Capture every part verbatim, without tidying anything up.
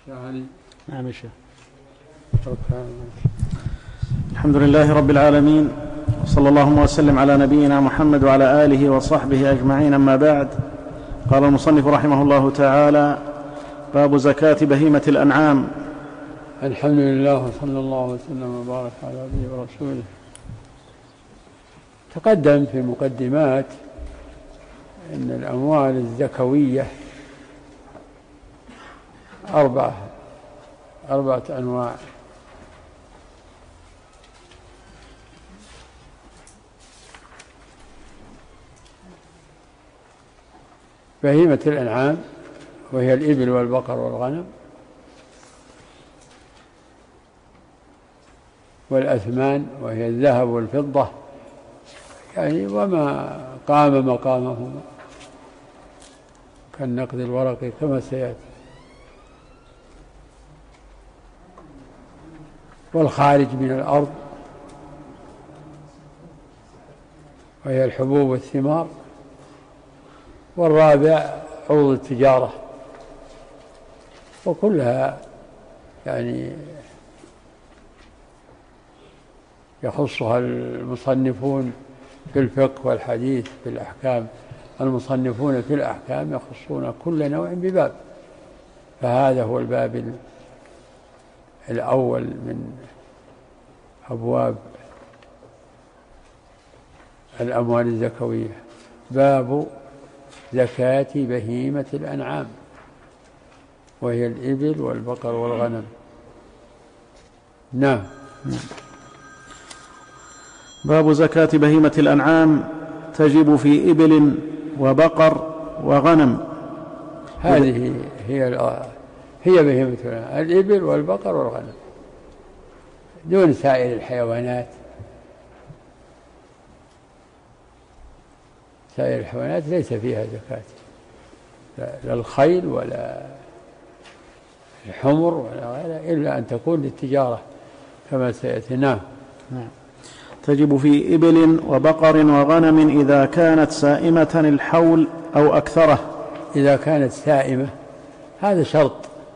نعم شيخ. الحمد لله رب العالمين، وصلى الله وسلم على نبينا محمد وعلى آله وصحبه أجمعين، أما بعد. قال المصنف رحمه الله تعالى: باب زكاة بهيمة الأنعام. الحمد لله وصلى الله وسلم وبارك على نبيه ورسوله. تقدم في مقدمات أن الأموال الزكوية أربعة أربعة أنواع: بهيمة الأنعام وهي الإبل والبقر والغنم، والأثمان وهي الذهب والفضة، يعني وما قام مقامهما كالنقد الورقي كما سيأتي، والخارج من الأرض وهي الحبوب والثمار، والرابع عروض التجارة، وكلها يعني يخصها المصنفون في الفقه والحديث في الأحكام. المصنفون في الأحكام يخصون كل نوع بباب، فهذا هو الباب الأول من أبواب الأموال الزكوية، باب زكاة بهيمة الأنعام وهي الإبل والبقر والغنم. نعم. باب زكاة بهيمة الأنعام تجب في إبل وبقر وغنم. هذه هي هي بهيمة الأنعام، الإبل والبقر والغنم، دون سائر الحيوانات. سائر الحيوانات ليس فيها زكاة، لا الخيل ولا الحمر ولا غيرها، إلا أن تكون للتجارة كما سيأتي. نعم. نعم. تجب في إبل وبقر وغنم إذا كانت سائمة الحول أو أكثره. إذا كانت سائمة هذا شرط،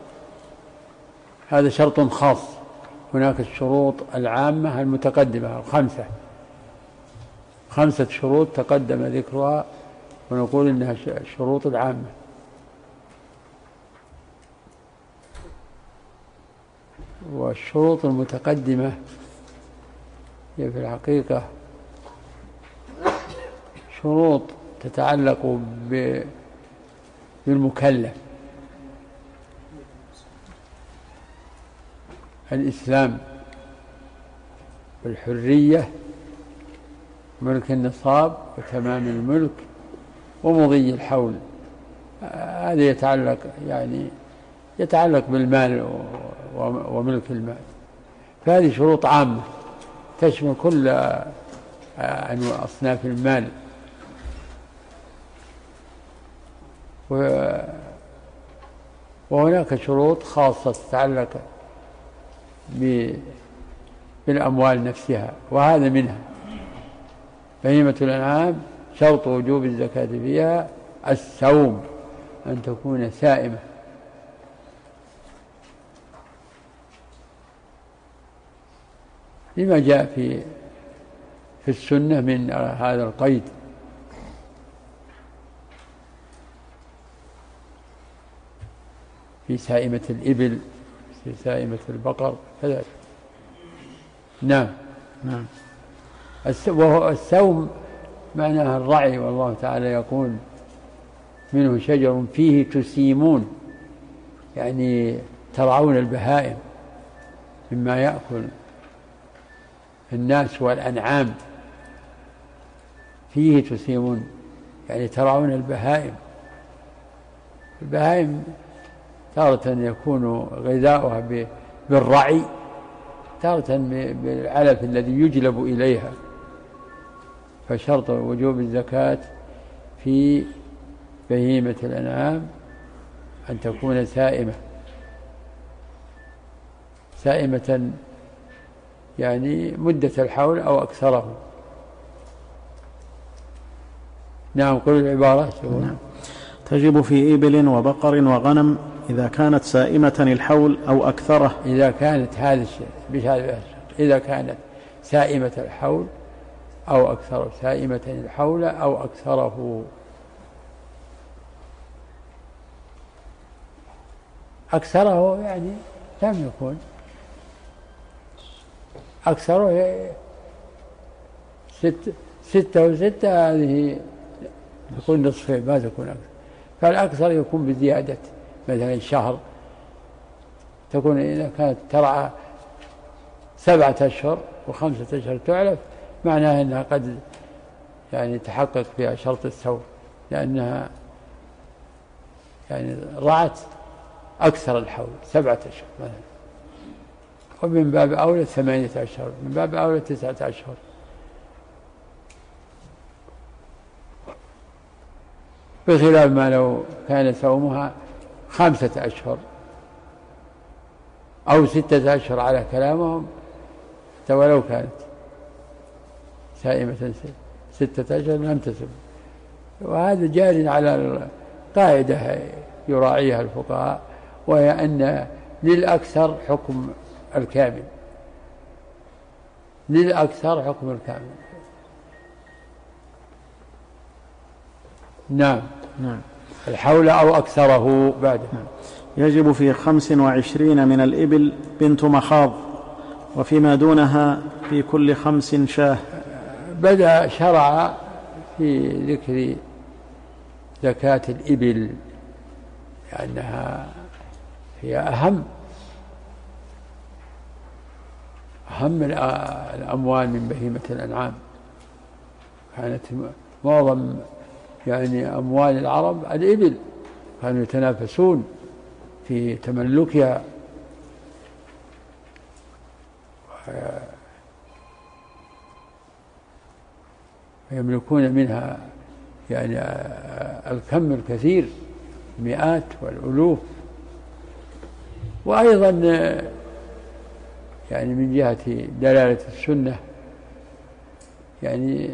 هذا شرط خاص. هناك الشروط العامة المتقدمة الخمسة، خمسة شروط تقدم ذكرها ونقول إنها الشروط العامة. والشروط المتقدمة هي في الحقيقة شروط تتعلق بالمكلف: الإسلام والحرية، ملك النصاب وتمام الملك ومضي الحول. هذا يتعلق يعني يتعلق بالمال وملك المال، فهذه شروط عامة تشمل كل أنواع أصناف المال. وهناك شروط خاصة تتعلق بالأموال نفسها، وهذا منها. بهيمة الأنعام شرط وجوب الزكاة فيها السوم، أن تكون سائمة. لما جاء في في السنة من هذا القيد. في سائمة الإبل، في سائمة البقر كذلك. نعم. نعم. وهو السوم معناها الرعي، والله تعالى يقول: منه شجر فيه تسيمون، يعني ترعون البهائم مما يأكل الناس والأنعام. فيه تسيمون يعني ترعون البهائم. البهائم تارة يكون غذاؤها بالرعي، تارة بالعلف الذي يجلب إليها. فشرط وجوب الزكاة في بهيمة الأنعام أن تكون سائمة، سائمة يعني مدة الحول أو أكثره. نعم. قل العبارة. نعم. تجب في إبل وبقر وغنم إذا كانت سائمة الحول أو أكثره. إذا كانت هذا الشيء بهذا إذا كانت سائمة الحول أو أكثره، سائمة الحول أو أكثره. أكثره يعني لم يكن أكثره ست ستة وستة، هذه تكون نصفين ما تكون أكثر. فالأكثر يكون بزيادة، مثلا شهر تكون إذا كانت ترعى سبعة أشهر وخمسة أشهر تعلف، معناها أنها قد يعني تحقق فيها شرط الثور، لأنها يعني رعت أكثر الحول سبعة أشهر مثلا، ومن باب أولى ثمانية أشهر، من باب أولى تسعة أشهر. بخلاف ما لو كان صومها خمسة أشهر أو ستة أشهر على كلامهم، ولو كانت سائمة ستة أشهر لم تسم. وهذا جار على القاعدة يراعيها الفقهاء، وهي أن للأكثر حكم الكامل، للأكثر حكم الكامل. نعم. نعم. الحول أو أكثره بعده. نعم. يجب في خمس وعشرين من الإبل بنت مخاض، وفيما دونها في كل خمس شاه. بدأ شرع في ذكر زكاة الإبل لأنها هي أهم أهم الأموال من بهيمة الأنعام. كانت معظم يعني أموال العرب الإبل، كانوا يتنافسون في تملكها، ويملكون منها يعني الكم الكثير، مئات والألوف. وأيضا يعني من جهة دلالة السنة يعني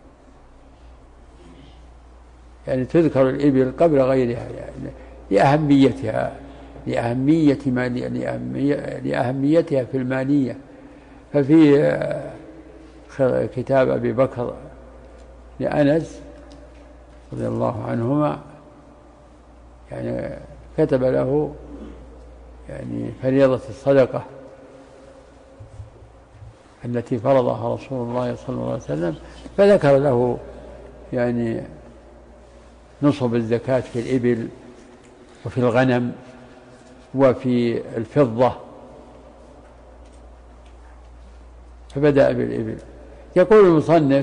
يعني تذكر الإبل قبل غيرها يعني لأهميتها لأهمية ما لأهميتها في المالية. ففي كتاب أبي بكر لأنس رضي الله عنهما يعني كتب له يعني فريضة الصدقة التي فرضها رسول الله صلى الله عليه وسلم، فذكر له يعني نصب الزكاة في الإبل وفي الغنم وفي الفضة، فبدأ بالإبل. يقول المصنف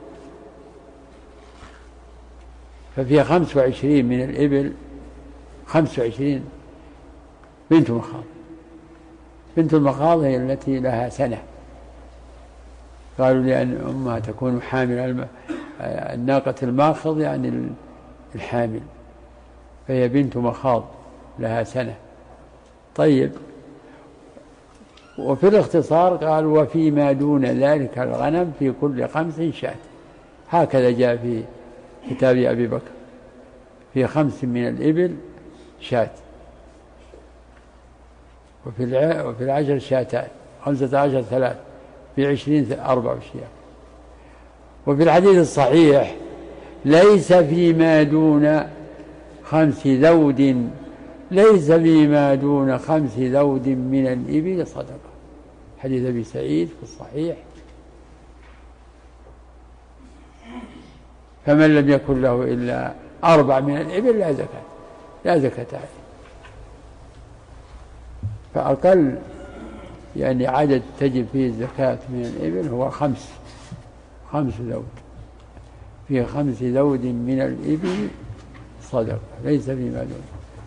ففيها خمس وعشرين من الإبل، خمس وعشرين بنت مخاض. بنت المخاض هي التي لها سنة، قالوا لأن أمها تكون حامل الناقة الماخض يعني الحامل، فهي بنت مخاض لها سنة. طيب، وفي الاختصار قال وفيما دون ذلك الغنم في كل خمس شاة. هكذا جاء في كتاب أبي بكر في خمس من الإبل شاة، وفي العشر شاتان، خمسة عشر ثلاث، في عشرين أربع شياه. وفي الحديث الصحيح ليس فيما دون خمس ذود ليس فيما دون خمس ذود من الإبل صدقة. حديث أبي سعيد في الصحيح. فمن لم يكن له إلا أربع من الإبل لا زكاة لا زكاة عليه. فأقل يعني عدد تجب فيه الزكاة من الإبل هو خمس خمس ذود. في خمس ذود من الإبل صدقة ليس فيما دون.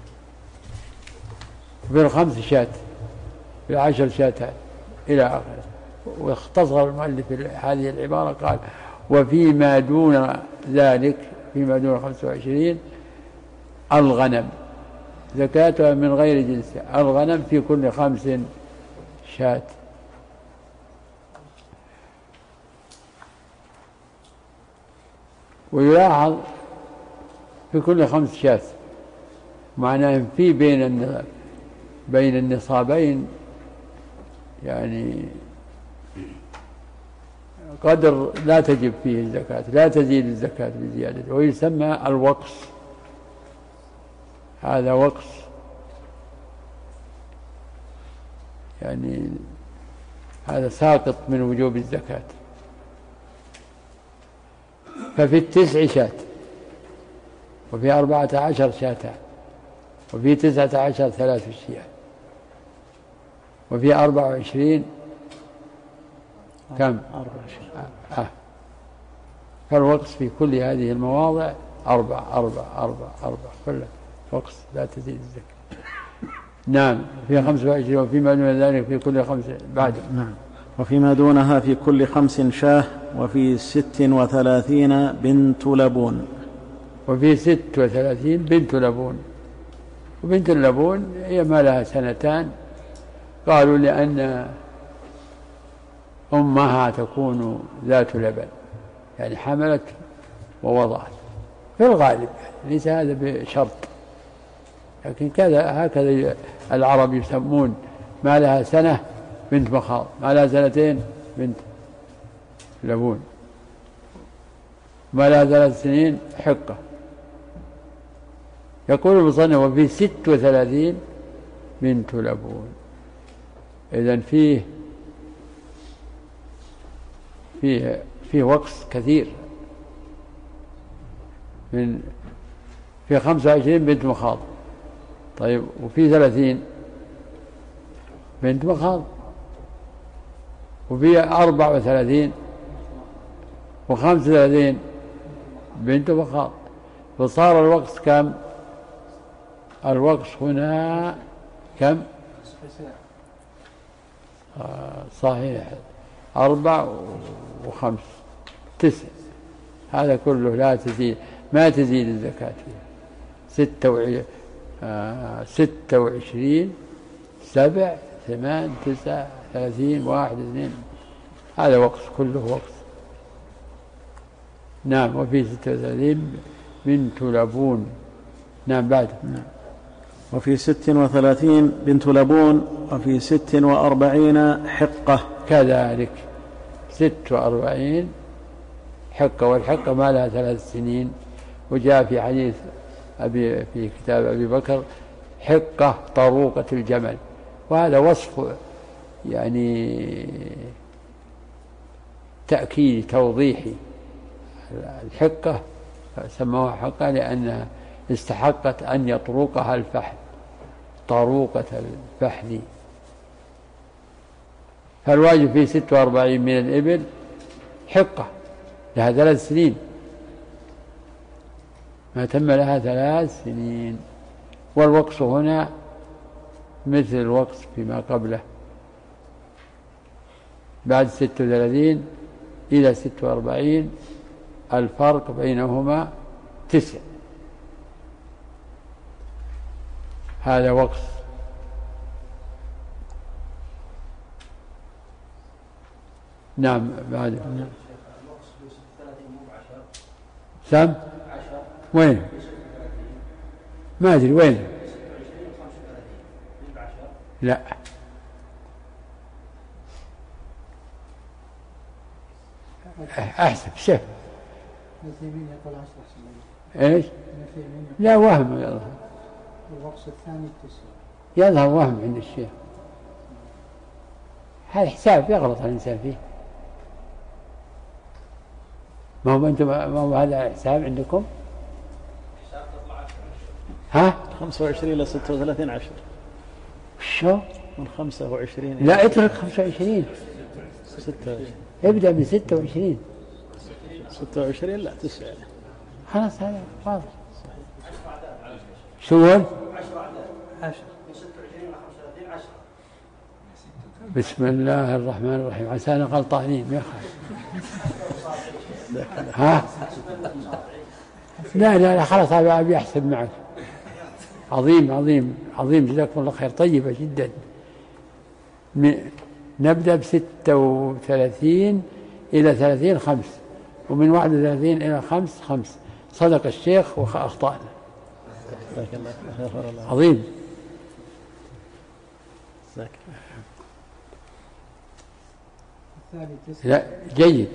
في الخمس شاة، في العشر شاتان إلى آخره. واختصر المؤلف هذه العبارة قال وفيما دون ذلك فيما دون خمسة وعشرين الغنم زكاتها من غير جنسها. الغنم في كل خمس شاة. ويلاحظ في كل خمس شاة معناه في بين بين النصابين يعني قدر لا تجب فيه الزكاة، لا تزيد الزكاة بزيادة، ويسمى الوقص. هذا وقص يعني هذا ساقط من وجوب الزكاة. ففي التسع شاة، وفي أربعة عشر شاتان، وفي تسعة عشر ثلاث شياه، وفي أربعة وعشرين كم؟ آه. آه. فالوقص في كل هذه المواضع أربع أربع أربع أربع كلها وقص لا تزيد الزكاة. نعم. في خمسة وعشرين وفيما دون ذلك في كل خمس بعد. نعم. وفيما دونها في كل خمس شاه، وفي ست وثلاثين بنت لبون. وفي ست وثلاثين بنت لبون. وبنت اللبون هي ما لها سنتان، قالوا لأن أمها تكون ذات لبن، يعني حملت ووضعت في الغالب، يعني ليس هذا بشرط، لكن كذا هكذا العرب يسمون ما لها سنة بنت مخاض، ما لها سنتين بنت لبون، ما لها ثلاث سنين حقة. يقول المصنف وفي ست وثلاثين بنت لبون. إذن فيه فيه فيه وقص كثير. من في خمسة وعشرين بنت مخاض، طيب، وفي ثلاثين بنت مخاض، وفي أربع وثلاثين وخمس وثلاثين بنت مخاض، فصار الوقص كم؟ الوقص هنا كم؟ آه صحيح، أربع وخمس تسع، هذا كله لا تزيد، ما تزيد الزكاة فيها. ستة وعشرين آه ستة وعشرين سبع ثمان تسع ثلاثين واحد اثنين، هذا وقص كله وقص. نعم. وفي ستة وثلاثين بنت لبون. نعم. بعد. نعم. وفي ست وثلاثين بنت لبون، وفي ست وأربعين حقة كذلك، ست وأربعين حقة، والحقة ما لها ثلاث سنين. وجاء في حديث أبي في كتاب أبي بكر حقة طروقة الجمل، وهذا وصف يعني تأكيد توضيحي. الحقة سموها حقة لأنها استحقت أن يطرقها الفحل، طروقة الفحل. فالواجب في ست وأربعين من الإبل حقة لها ثلاث سنين، ما تم لها ثلاث سنين. والوقص هنا مثل الوقص فيما قبله، بعد ست وثلاثين إلى ست وأربعين الفرق بينهما تسع، هذا وقص. نعم. بعد. سم وين؟ ما أدري وين. لا، أحسب شف. إيش؟ لا، وهم يظهر. الوقص الثاني التسع يظهر وهم عند الشيخ، هذا حساب يغلط الإنسان فيه. ما هو أنتم ما هو هذا حساب عندكم؟ ها؟ خمسة وعشرين إلى ستة وثلاثين عشر. شو؟ من خمسة وعشرين. لا، اترك خمسة وعشرين. ستة وعشرين. ابدأ من ستة وعشرين. ستة وعشرين لا تسعة. خلاص هذا واضح. شو هو؟ عشر. بسم الله الرحمن الرحيم، عسانا غلطانين ما يخالف. ها؟ لا لا لا خلاص، أبي أحسب معك. عظيم عظيم عظيم، جزاكم الله خير، طيبة جدا. نبدأ بستة وثلاثين إلى ثلاثين خمس، ومن واحد وثلاثين إلى خمس خمس. صدق الشيخ وأخطأنا. عظيم. لا جيد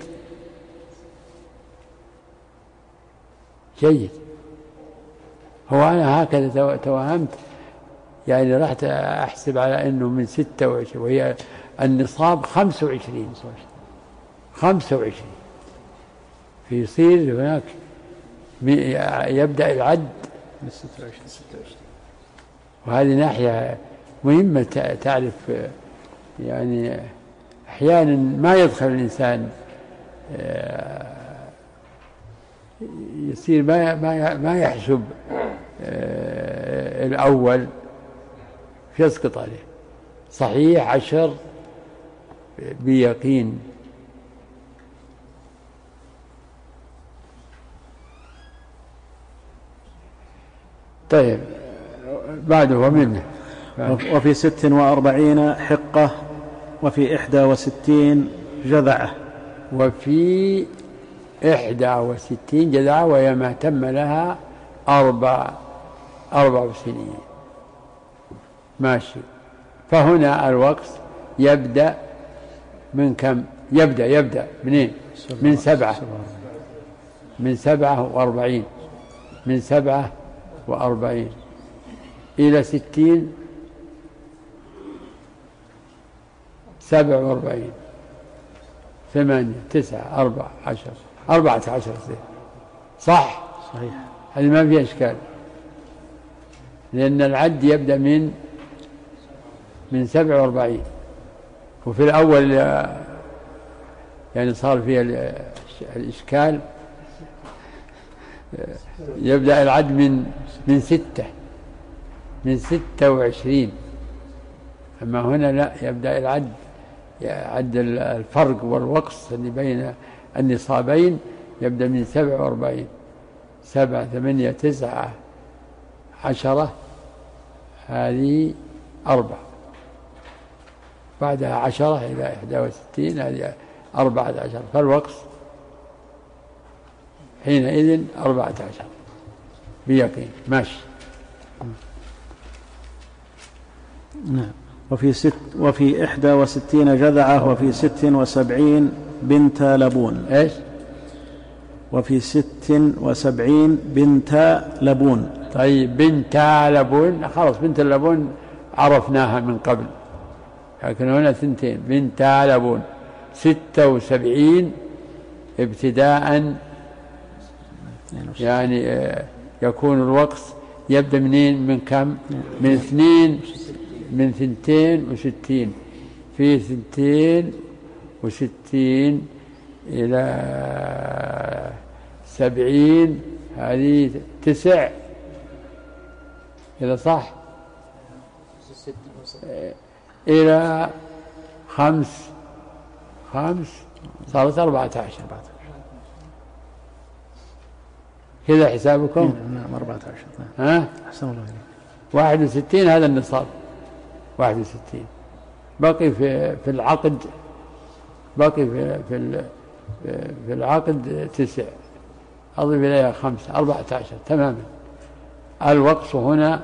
جيد. هو أنا هكذا توهمت، يعني رحت أحسب على أنه من ستة وعشرين وهي النصاب خمسة وعشرين خمسة وعشرين فيصير هناك يبدأ العد من ستة وعشرين ستة وعشرين. وهذه ناحية مهمة تعرف، يعني أحيانا ما يدخل الإنسان يصير ما ما ما يحسب الأول يسقط عليه. صحيح عشر بيقين. طيب بعده ومنه. وفي ست وأربعين حقة، وفي إحدى وستين جذعة. وفي إحدى وستين جذعة وهي ما تم لها أربع أربع سنين. ماشي. فهنا الوقت يبدأ من كم؟ يبدأ يبدأ منين؟ من سبعة من سبعة وأربعين من سبعة وأربعين إلى ستين سبع وأربعين ثمانية تسعة أربعة عشر أربعة عشر سنة. صح؟ صحيح. هذه ما فيها إشكال، لأن العد يبدأ من من سبع وأربعين. وفي الأول يعني صار فيها الإشكال، يبدأ العد من من ستة من ستة وعشرين. أما هنا لا، يبدأ العد عد الفرق والوقص اللي بين النصابين يبدأ من سبع وأربعين. سبعة ثمانية تسعة عشرة، هذه أربعة، بعدها عشرة إلى إحدى وستين، هذه أربعة عشر. فالوقص حينئذ أربعة عشر بيقين. ماشي. نعم. وفي ست وفي إحدى وستين جذعة، وفي ست وسبعين بنت لبون. إيش؟ وفي ست وسبعين بنت لبون. طيب بنت لبون خلاص، بنت اللبون عرفناها من قبل، لكن هنا ثنتين. بنت لبون ستة وسبعين ابتداء، يعني يكون الوقت يبدأ منين؟ من كم؟ من اثنين من ثنتين وستين. في ثنتين وستين إلى سبعين، هذه تسع إذا صح، إلى خمس خمس صارت أربعة عشر. كذا حسابكم؟ نعم أربعة عشر. ها؟ أحسن الله إليك. واحد وستين هذا النصاب، واحد وستين. باقي في في العقد، باقي في في في العقد تسع، أضيف إليها خمسة، أربعة عشر تماما. الوقص هنا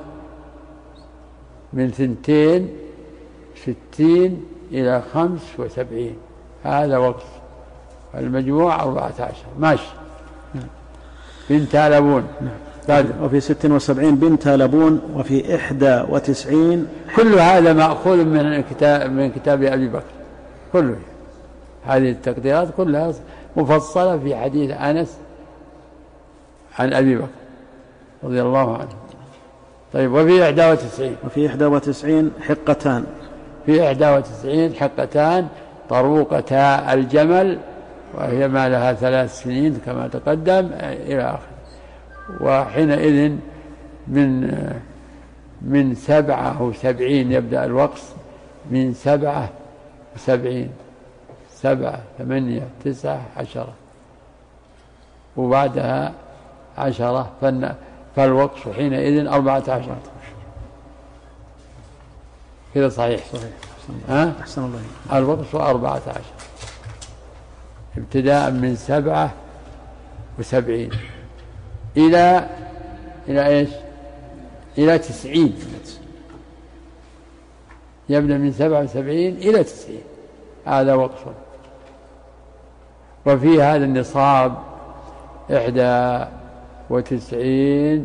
من ثنتين ستين إلى خمس وسبعين، هذا وقص. المجموع أربعة عشر. ماشي. بنت لبون. نعم. وفي ست وسبعين بنت لبون، وفي إحدى وتسعين. كل هذا مأخوذ من كتاب من كتاب أبي بكر كله. هذه التقديرات كلها مفصلة في حديث أنس عن أبي بكر رضي الله عنه. طيب وفي إحدى وتسعين. وفي إحدى وتسعين حقتان. في إحدى وتسعين حقتان طروقتا الجمل، وهي ما لها ثلاث سنين كما تقدم إلى آخر. وحينئذ من من سبعة وسبعين يبدأ الوقص، من سبعة وسبعين سبعة ثمانية تسعة عشرة، وبعدها عشرة. فالوقص حينئذ أربعة عشر. كذا صحيح؟ صحيح. ها؟ أحسن الله. الوقص أربعة عشر ابتداء من سبعة وسبعين إلى إلى إيش؟ إلى تسعين، يبدأ من سبعة وسبعين إلى تسعين، هذا وقف. وفي هذا النصاب إحدى وتسعين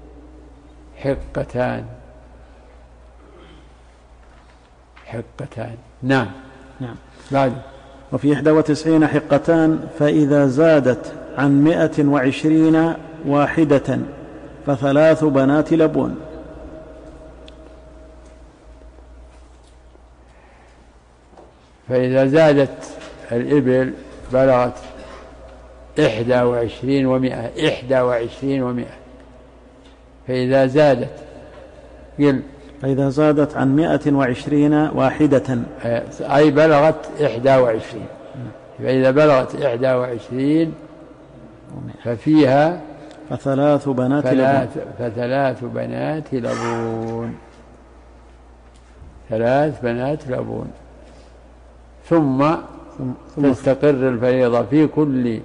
حقتان حقتان نعم نعم. بعد وفي إحدى وتسعين حقتان، فإذا زادت عن مائة وعشرين واحدة فثلاث بنات لبون. فإذا زادت الإبل بلغت إحدى وعشرين ومائة إحدى وعشرين ومائة فإذا زادت قل فإذا زادت عن مائة وعشرين واحدة أي بلغت إحدى وعشرين، فإذا بلغت إحدى وعشرين ففيها فثلاث بنات ثلاث لبون. فثلاث بنات لبون ثلاث بنات لبون ثم تستقر الفريضة في كل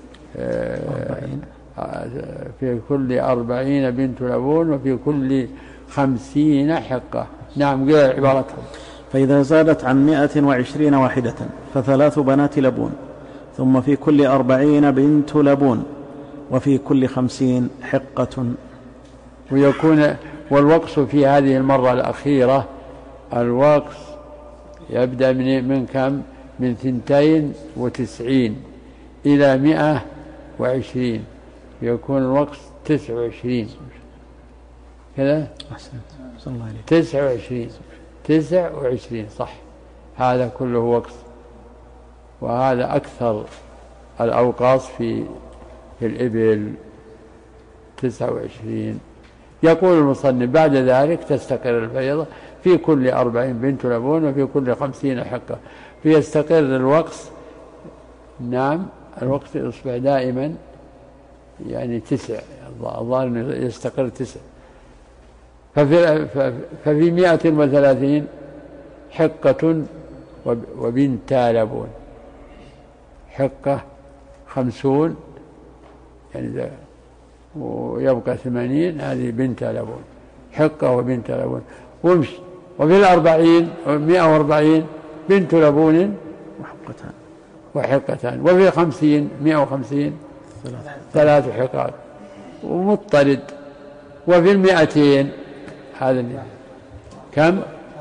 في كل أربعين بنت لبون وفي كل خمسين حقة. نعم قل عبارتهم. فإذا زادت عن مائة وعشرين واحدة فثلاث بنات لبون، ثم في كل أربعين بنت لبون، وفي كل خمسين حقة. ويكون والوقص في هذه المرة الأخيرة الوقص يبدأ من من كم؟ من ثنتين وتسعين إلى مئة وعشرين، يكون الوقص تسع وعشرين كذا. تسع وعشرين تسع وعشرين صح، هذا كله وقص. وهذا أكثر الأوقاص في في الإبل تسع وعشرين. يقول المصنف بعد ذلك تستقر الفريضة في كل أربعين بنت لبون وفي كل خمسين حقة، فيستقر الوقص. نعم الوقت يصبح دائما يعني تسع، الظاهر يستقر تسع. ففي, ففي مائة وثلاثين حقة وبنتا لبون، حقة خمسون يعني ويبقى ثمانين، هذه بنتا لبون، حقة وبنتا لبون ومشي. وفي الأربعين مائة وأربعين بنت لبون وحقتان وحقتان وفي خمسين مائة وخمسين ثلاث حقات ومضطرد. وفي المائتين هذا كم؟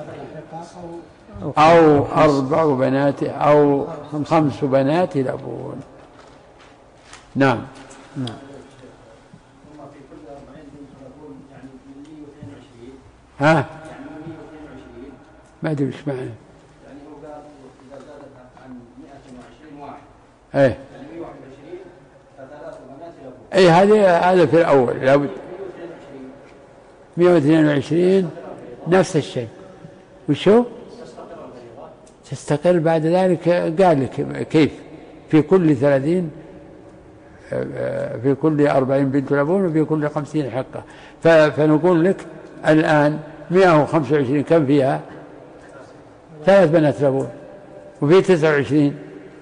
أو أربع بنات أو خمس بنات لبون. نعم نعم. ها ما أدري إيش معنى. يعني هو قال إذا زادت عن مائة وعشرين واحد إيه يعني مائة وواحد وعشرين فثلاث بنات لبون. إيه هذه هذا في الأول لابد. مائة واثنين وعشرين نفس الشيء. وشو تستقر بعد ذلك؟ قال لك كيف في كل ثلاثين في كل أربعين بنت لبون وفي كل خمسين حقة. فنقول لك الآن مائة وخمسة وعشرين كم فيها؟ ثلاث بنات لبون. وفي تسعة وعشرين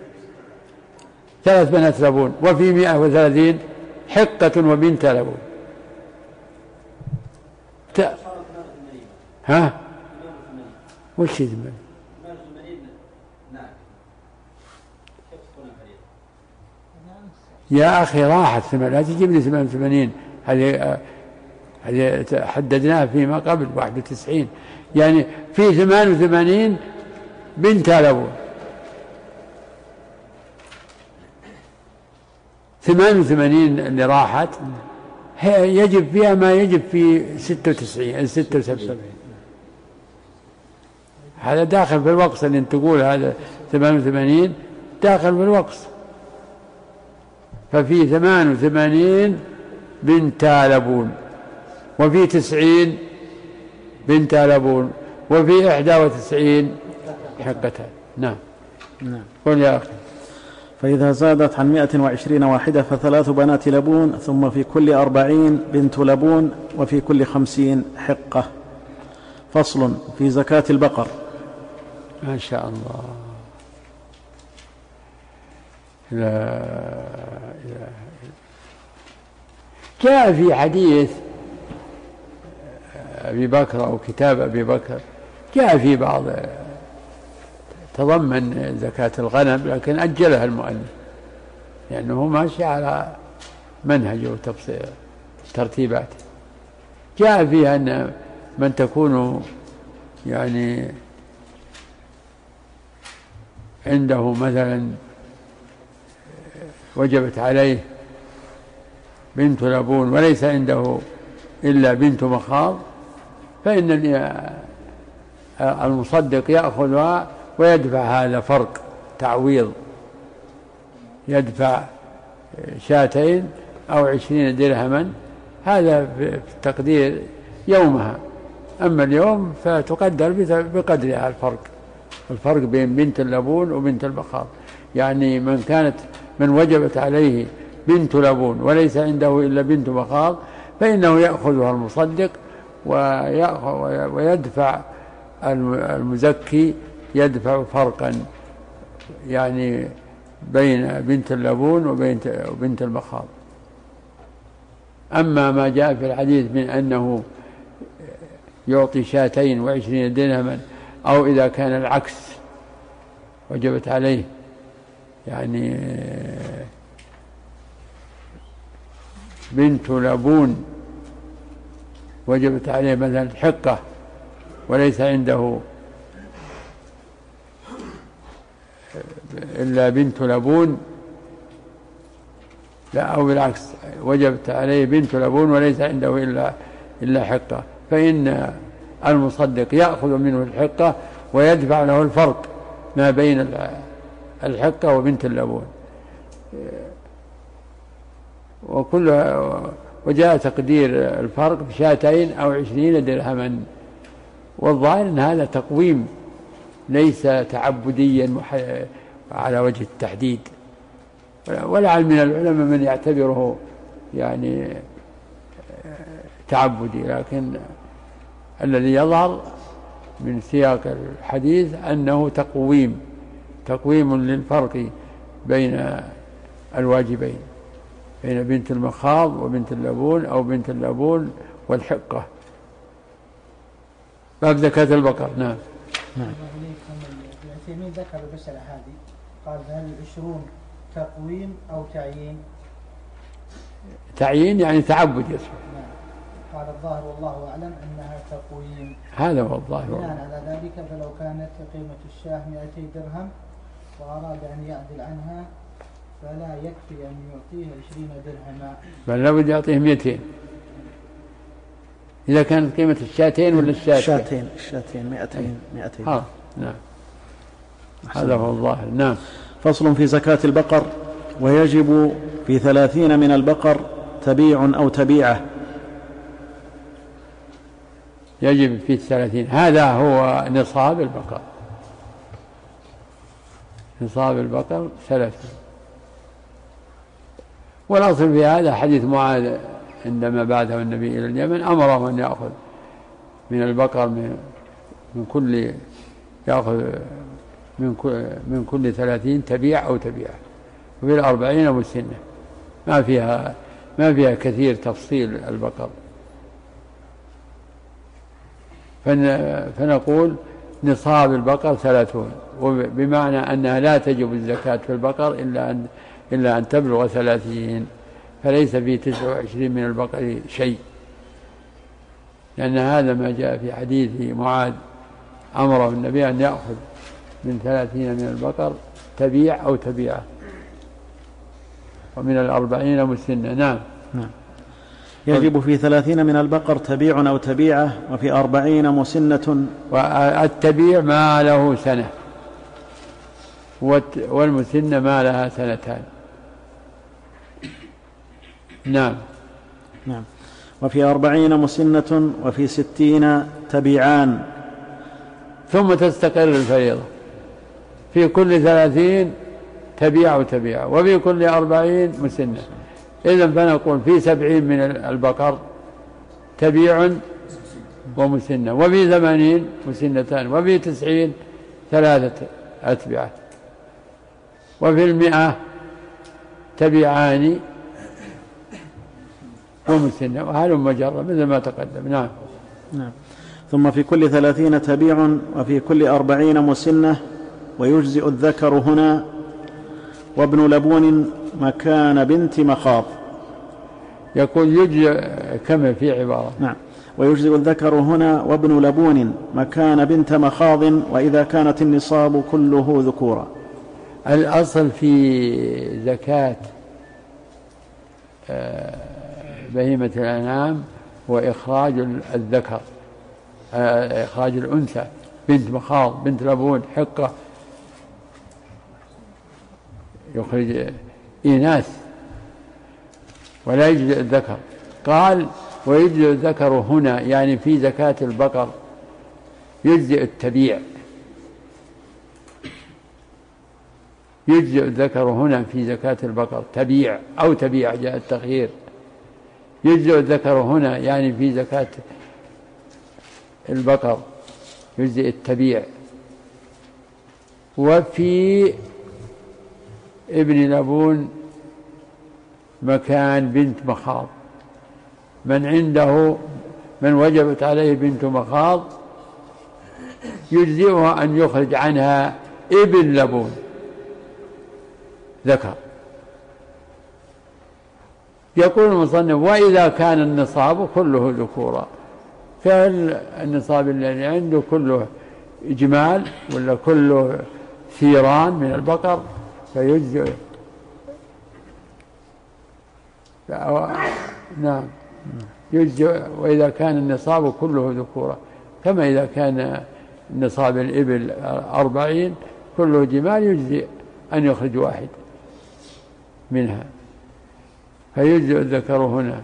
ثلاث بنات لبون. وفي مائة وثلاثين حقة وبنت لبون. ت... ها وش يدمن؟ يا أخي راحت ثمان، لا تجيب لي ثمان وثمانين، هذه هذه حددناها فيما قبل واحد وتسعين، يعني في ثمان وثمانين بنت لبون. ثمان وثمانين اللي راحت يجب فيها ما يجب في ستة وتسعين ستة وسبعين. هذا داخل في الوقص اللي انت تقول هذا ثمان وثمانين داخل في الوقص. ففي ثمان وثمانين بنت لبون وفي تسعين بنت لبون وفي إحدى وتسعين حقتان. نعم نعم. قل يا أخي. فإذا زادت عن مائة وعشرين واحدة فثلاث بنات لبون، ثم في كل أربعين بنت لبون وفي كل خمسين حقة. فصل في زكاة البقر. ما شاء الله. لا إله إلا. جاء في حديث أبي بكر أو كتاب أبي بكر، جاء في بعض تضمن زكاة الغنم لكن أجلها المؤلف لأنه ماشي على منهجه وترتيباته. جاء فيها أن من تكون يعني عنده مثلا وجبت عليه بنت لبون وليس عنده إلا بنت مخاض، فإن المصدق يأخذها ويدفع هذا فرق تعويض، يدفع شاتين أو عشرين درهما، هذا في التقدير يومها، أما اليوم فتقدر بقدرها الفرق الفرق بين بنت اللبون وبنت المخاض. يعني من كانت من وجبت عليه بنت لبون وليس عنده إلا بنت مخاض فإنه يأخذها المصدق ويدفع المزكي يدفع فرقا يعني بين بنت اللبون وبنت المخاض. أما ما جاء في الحديث من أنه يعطي شاتين وعشرين درهما أو إذا كان العكس وجبت عليه يعني بنت لبون وجبت عليه مثلا حقة وليس عنده إلا بنت لبون، لا أو بالعكس وجبت عليه بنت لبون وليس عنده إلا إلا حقة، فإن المصدق يأخذ منه الحقة ويدفع له الفرق ما بين الحقة وبنت اللبون. وكل وجاء تقدير الفرق بشاتين أو عشرين درهما، والظاهر أن هذا تقويم ليس تعبديا على وجه التحديد، ولعل من العلماء من يعتبره يعني تعبدي، لكن الذي يظهر من سياق الحديث أنه تقويم تقويم للفرق بين الواجبين، بين بنت المخاض وبنت اللبون أو بنت اللبون والحقة. باب زكاة البقر. نعم. نعم. العثيمين ذكر المسألة هذه، قال هل العشرون تقويم أو تعيين؟ تعيين يعني تعبد يسمى. نعم. قال الظاهر والله أعلم أنها تقويم، هذا هو الظاهر. بناء على ذلك فلو كانت قيمة الشاه مئتي درهم وأراد أن يعدل عنها فلا يكفي أن يعطيه عشرين درهما، بل لابد يعطيه مئتين إذا كانت قيمة الشاتين ولا الشاتين الشاتين الشاتين مئتين مئتين. آه. نعم. هذا هو الظاهر. نعم. فصل في زكاة البقر. ويجب في ثلاثين من البقر تبيع أو تبيعة. يجب في الثلاثين، هذا هو نصاب البقر، نصاب البقر ثلاثين. والأصل في هذا حديث معاذ عندما بعثه النبي إلى اليمن أمره أن يأخذ من البقر من, من كل يأخذ من كل, من كل ثلاثين تبيع أو تبيع، وفي الأربعين مسنة، ما فيها ما فيها كثير تفصيل البقر. فنقول نصاب البقر ثلاثون، بمعنى أنها لا تجب الزكاة في البقر إلا أن إلا أن تبلغ ثلاثين، فليس في تسع وعشرين من البقر شيء، لأن هذا ما جاء في حديث معاذ أمره النبي أن يأخذ من ثلاثين من البقر تبيع أو تبيعة، ومن الأربعين مسنة. نعم. نعم. يجب في ثلاثين من البقر تبيع أو تبيعة، وفي أربعين مسنة. والتبيع ما له سنة، والمسنة ما لها سنتان. نعم. نعم. وفي أربعين مسنة، وفي ستين تبيعان. ثم تستقر الفريضة، في كل ثلاثين تبيع وتبيع، وفي كل أربعين مسنة. إذن فنقول في سبعين من البقر تبيع ومسنة، وفي ثمانين مسنتان، وفي تسعين ثلاثة أتبعة، وفي المئة تبيعان ومسنة، وهل مجرة مثل ما تقدم. نعم. نعم. ثم في كل ثلاثين تبيع وفي كل أربعين مسنة، ويجزئ الذكر هنا وابن لبون مكان بنت مخاض. يقول يجزئ كما في عبارة. نعم. ويجزئ الذكر هنا وابن لبون مكان بنت مخاض، وإذا كانت النصاب كله ذكورا. الأصل في زكاة بهيمة الأنعام وإخراج الذكر، إخراج الأنثى، بنت مخاض، بنت لبون، حقة، يخرج إناث ولا يجزئ الذكر. قال ويجزئ الذكر هنا يعني في زكاة البقر، يجزئ التبيع، يجزئ الذكر هنا في زكاة البقر تبيع أو تبيع، جاء التخيير. يجزئ الذكر هنا يعني في زكاة البقر يجزئ التبيع. وفي ابن لبون مكان بنت مخاض، من عنده من وجبت عليه بنت مخاض يجزئها أن يخرج عنها ابن لبون ذكر. يقول المصنف وإذا كان النصاب كله ذكورا، فالنصاب الذي عنده كله إجمال ولا كله ثيران من البقر فيجزئ. نعم يجزئ. وإذا كان النصاب كله ذكورا، كما إذا كان نصاب الإبل أربعين كله جمال يجزئ أن يخرج واحد منها، فيجزئ الذكر هنا.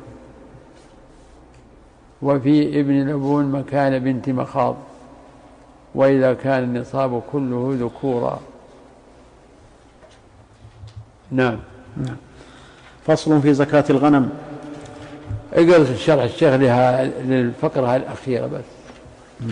وفي ابن لبون مكان بنت مخاض، وإذا كان النصاب كله ذكورا. نعم. نعم. فصل في زكاة الغنم. اقرأ الشرح الشيخ لها للفقرة الأخيرة بس. نعم.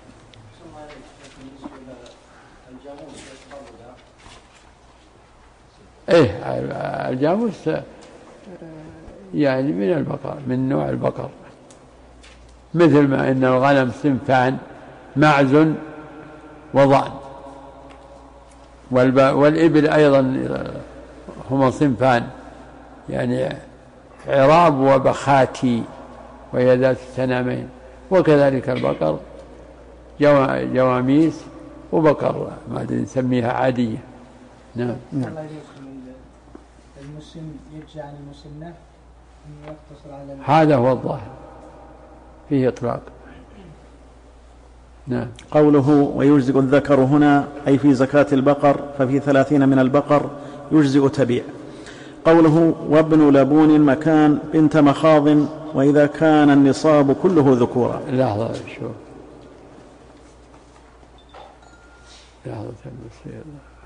ايه الجاموس يعني من البقر، من نوع البقر، مثل ما ان الغنم صنفان معز وضأن، والإبل أيضا هما صنفان يعني عراب وبخاتي وهي ذات السنامين، وكذلك البقر جواميس وبقر ما أدري نسميها عادية. نعم. نعم. المسن يجزي عن المسنة يقتصر على هذا هو الظاهر فيه إطلاق. نعم. قوله ويجزئ الذكر هنا أي في زكاة البقر، ففي ثلاثين من البقر يجزئ تبيع. قوله وابن لبون مكان بنت مخاض، وإذا كان النصاب كله ذكورا. لحظة شوف لحظة المسير.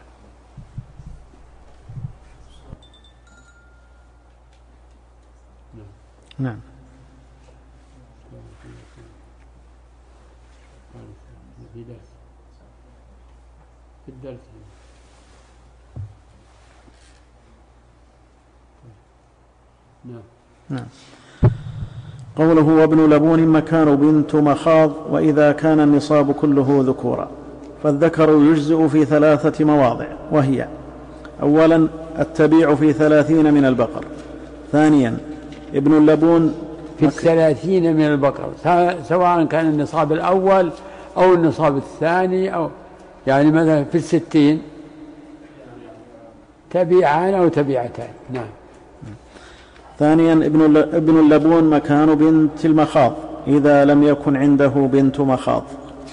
نعم. في درس في الدرس. نعم. نعم. قوله وابن لبون مكان بنت مخاض، وإذا كان النصاب كله ذكورا، فالذكر يجزئ في ثلاثة مواضع، وهي: أولا التبيع في ثلاثين من البقر. ثانيا ابن اللبون في الثلاثين من البقر، سواء كان النصاب الأول أو النصاب الثاني، أو يعني مثلا في الستين تبيعان أو تبيعتان. نعم. ثانيا ابن ابن اللبون مكان بنت المخاض إذا لم يكن عنده بنت مخاض.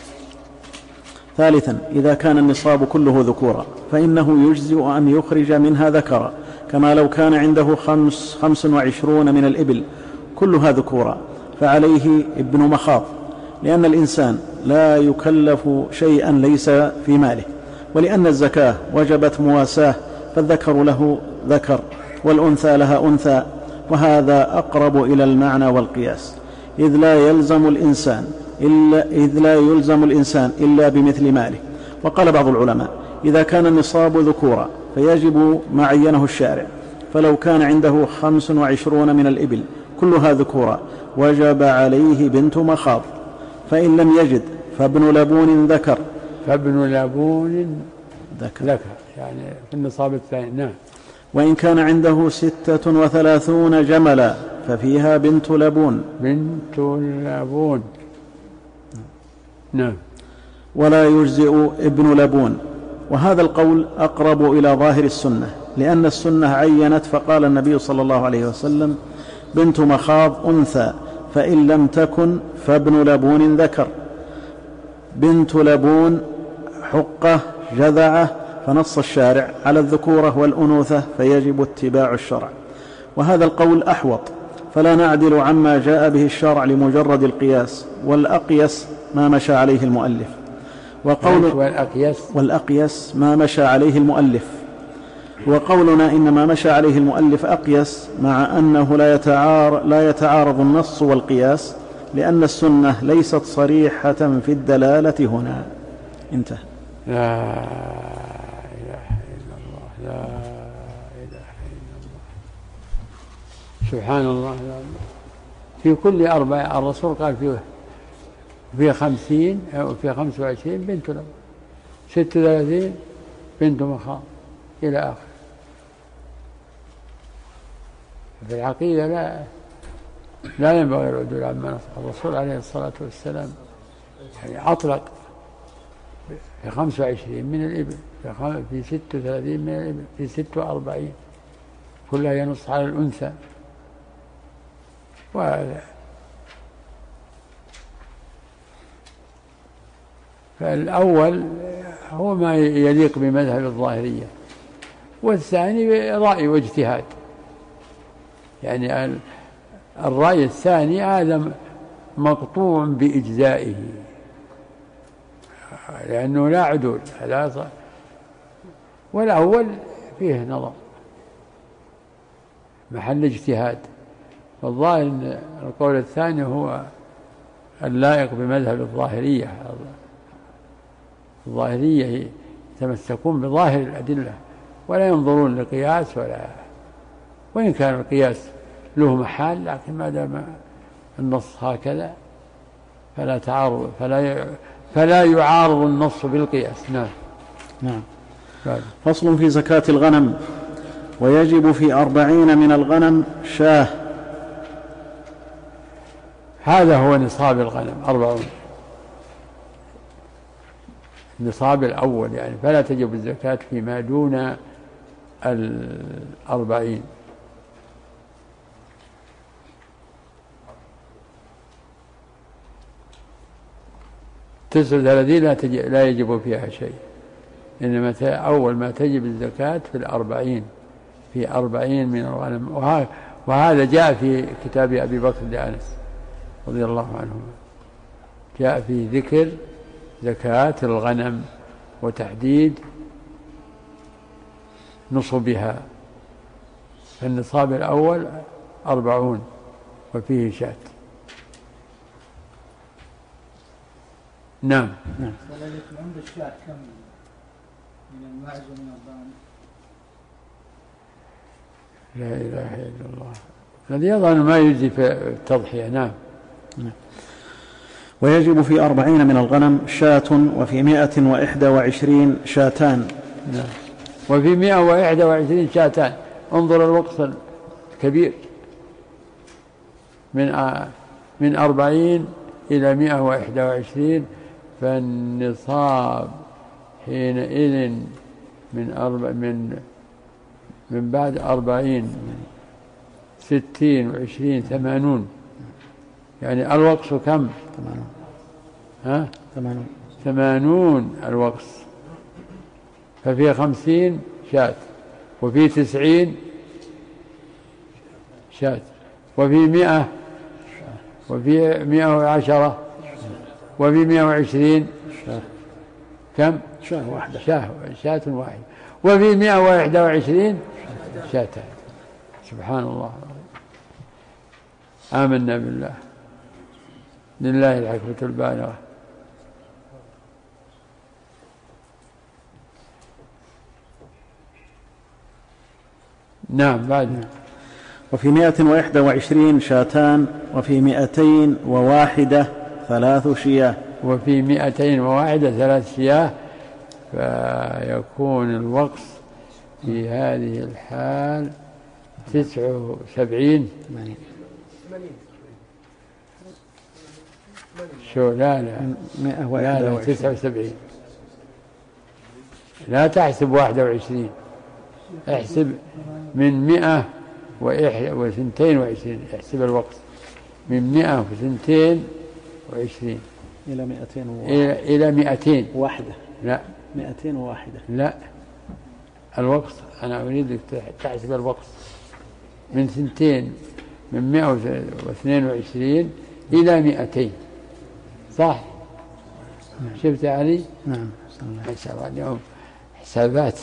ثالثا إذا كان النصاب كله ذكورا، فإنه يجزئ أن يخرج منها ذكرا، كما لو كان عنده خمس, خمس وعشرون من الإبل كلها ذكورا، فعليه ابن مخاض، لأن الإنسان لا يكلف شيئا ليس في ماله، ولأن الزكاة وجبت مواساة، فالذكر له ذكر والأنثى لها أنثى، وهذا أقرب إلى المعنى والقياس، إذ لا يلزم الإنسان إلا, إذ لا يلزم الإنسان إلا بمثل ماله. وقال بعض العلماء إذا كان النصاب ذكورا فيجب ما عينه الشارع، فلو كان عنده خمس وعشرون من الإبل كلها ذكورا وجب عليه بنت مخاض، فإن لم يجد فابن لبون ذكر فابن لبون ذكر, ذكر يعني في النصاب الثاني. نعم. وإن كان عنده ستة وثلاثون جملا ففيها بنت لبون بنت لبون. نعم. ولا يجزئ ابن لبون. وهذا القول أقرب إلى ظاهر السنة، لأن السنة عينت فقال النبي صلى الله عليه وسلم بنت مخاض أنثى، فإن لم تكن فابن لبون ذكر. بنت لبون حقة جذعة، فنص الشارع على الذكورة والأنوثة فيجب اتباع الشرع. وهذا القول أحوط، فلا نعدل عما جاء به الشرع لمجرد القياس، والأقيس ما مشى عليه المؤلف. وقول والأقيس, والأقيس ما مشى عليه المؤلف. وقولنا إنما مشى عليه المؤلف أقيس، مع أنه لا يتعارض, لا يتعارض النص والقياس، لأن السنة ليست صريحة في الدلالة هنا. انتهى. لا إله إلا الله، لا إله إلا الله، سبحان الله. في كل أربعة الرسول قال فيه في خمسين أو في خمس وعشرين بنت له، ست وثلاثين بنت مخاض إلى آخر. في العقيدة لا لا ينبغي العدول عما نص الرسول عليه الصلاة والسلام، يعني أطلق في خمس وعشرين من الإبل، في ست وثلاثين من الإبل، في ست وأربعين، كلها ينص على الأنثى. وهذا فالأول هو ما يليق بمذهب الظاهرية، والثاني رأي واجتهاد. يعني الرأي الثاني هذا مقطوع بإجزائه، لأنه لا عدول، والأول فيه نظر محل اجتهاد. والظاهر أن القول الثاني هو اللائق بمذهب الظاهرية. الظاهرية يتمسكون بظاهر الأدلة ولا ينظرون للقياس، ولا وإن كان القياس له محال، لكن ما دام النص هكذا فلا تعارض، فلا فلا يعارض النص بالقياس. نعم. نعم. فصل في زكاة الغنم. ويجب في أربعين من الغنم شاه. هذا هو نصاب الغنم، أربعون، النصاب الأول يعني، فلا تجب الزكاة فيما دون الأربعين. تسع وثلاثين لا, لا يجب فيها شيء، إنما أول ما تجب الزكاة في الأربعين، في أربعين من الغنم. وهذا جاء في كتاب أبي بكر لأنس رضي الله عنه، جاء في ذكر زكاة الغنم وتحديد نصبها. فالنصاب الأول أربعون وفيه شاة. نعم. نعم. عند الشاة كم من المعز ومن الضان؟ لا إله إلا الله، الذي يظن ما يجزي في التضحية. نعم. نعم. ويجب في أربعين من الغنم شاة، وفي مائة وإحدى وعشرين شاتان. نعم. وفي مائة وإحدى وعشرين شاتان. انظر الوقت الكبير، من من أربعين إلى مائة وإحدى وعشرين، فالنصاب حينئذ من أربع من من بعد أربعين ستين وعشرين ثمانون، يعني الوقت كم؟ ثمانون. ها؟ ثمانون. ثمانون الوقت. ففي خمسين شاة، وفي تسعين شاة، وفي مئة، وفي مئة وعشرة، وفي مئة وعشرين كم؟ شاة واحدة. شاة شاة واحدة، وفي مئة وإحدى وعشرين شاتان. سبحان الله. آمنا بالله، لله الحكمة البالغة. نعم. بعد. وفي مائة وإحدى وعشرين شاتان، وفي مائتين وواحدة ثلاث شياه. وفي مئتين وواحدة ثلاث شياه، فيكون الوقص في هذه الحال تسع وسبعين. شو لا لا لا لا تسع وسبعين، لا تحسب واحدة وعشرين، احسب من مئة وثنتين وعشرين، احسب الوقت من مئة وثنتين وعشرين إلى مئتين و... إلى, إلى مئتين واحدة. لا مئتين وواحدة. لا، الوقت أنا أريدك تحسب الوقت من ثنتين، من مئة واثنين وعشرين إلى مئتين، صح؟ شفت علي؟ نعم. ما شاء الله اليوم حسابات.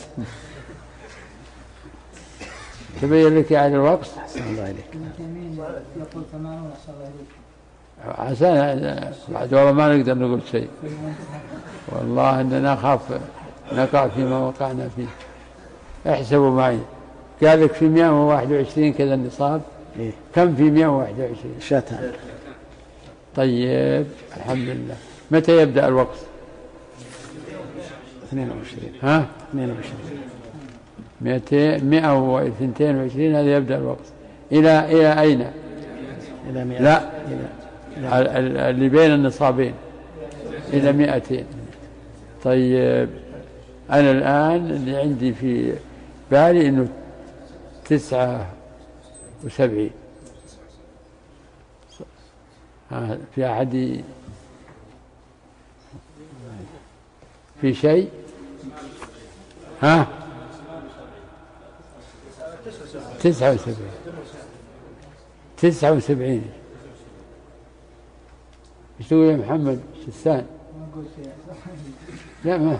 تبين لك على الوقت. أحسن الله إليك. يقول ثمانون. أحسن الله إليك. عشان بعد والله ما نقدر نقول شيء، والله إننا نخاف نقع فيما وقعنا فيه. احسبوا معي، قال لك في مئة وواحد وعشرين كذا النصاب. إيه؟ كم في مئة وواحد وعشرين؟ شاتان. طيب الحمد لله. متى يبدأ الوقت؟ اثنين وعشرين. ها؟ اثنين وعشرين. مئتين مئة واثنتين وعشرين هذا يبدأ الوقت. إلى إلى أين؟ إلى مئة. لا، إلى اللي بين النصابين إلى مئتين. طيب أنا الآن اللي عندي في بالي إنه تسعة وسبعين. في أحد في شيء؟ ها؟ تسعة وسبعين. تسعة وسبعين. ايش تقول يا محمد شسان؟ ما أقول شيء. لا ما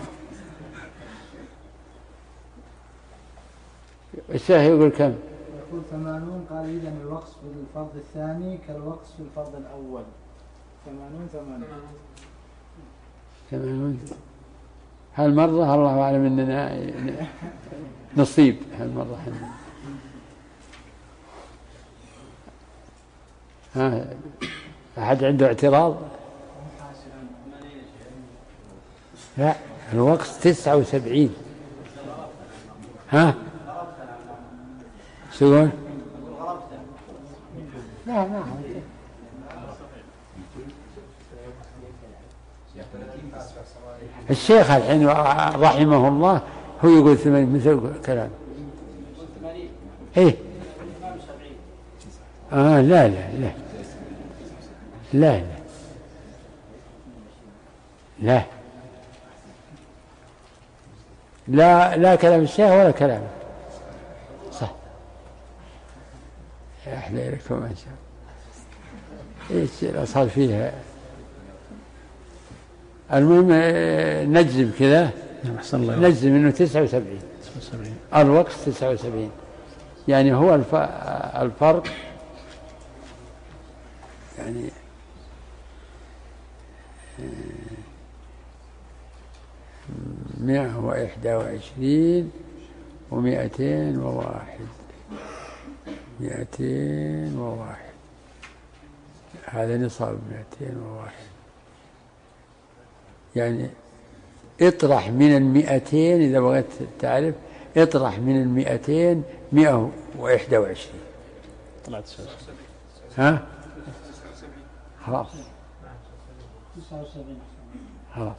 الشيخ يقول كم؟ يقول ثمانون. قال إذا الوقص في الفرض الثاني كالوقص في الفرض الأول. ثمانون ثمانون ثمانون. هالمرة الله أعلم إننا نصيب هالمرة. ها أحد عنده اعتراض؟ لا، الوقت تسعة وسبعين. ها شو يقول؟ لا ما الشيخ الحين رحمه الله هو يقول ثمانين مثل كلام. ايه آه لا لا لا لا لا لا لا لا كلام الشيخ ولا كلامه صح. يا أحلى لكم إن شاء الله. إيش الأصل فيها؟ المهم نجزم كذا، نجزم إنه تسعة وسبعين. الوقت تسعة وسبعين، يعني هو الفرق يعني مئة وإحدى وعشرين ومئتين وواحد. مئتين وواحد هذا نصاب. مئتين وواحد يعني اطرح من المئتين إذا بغيت تعرف، اطرح من المئتين مئة وإحدى وعشرين. طلعت ها خلاص تسعة وسبعين. خلاص.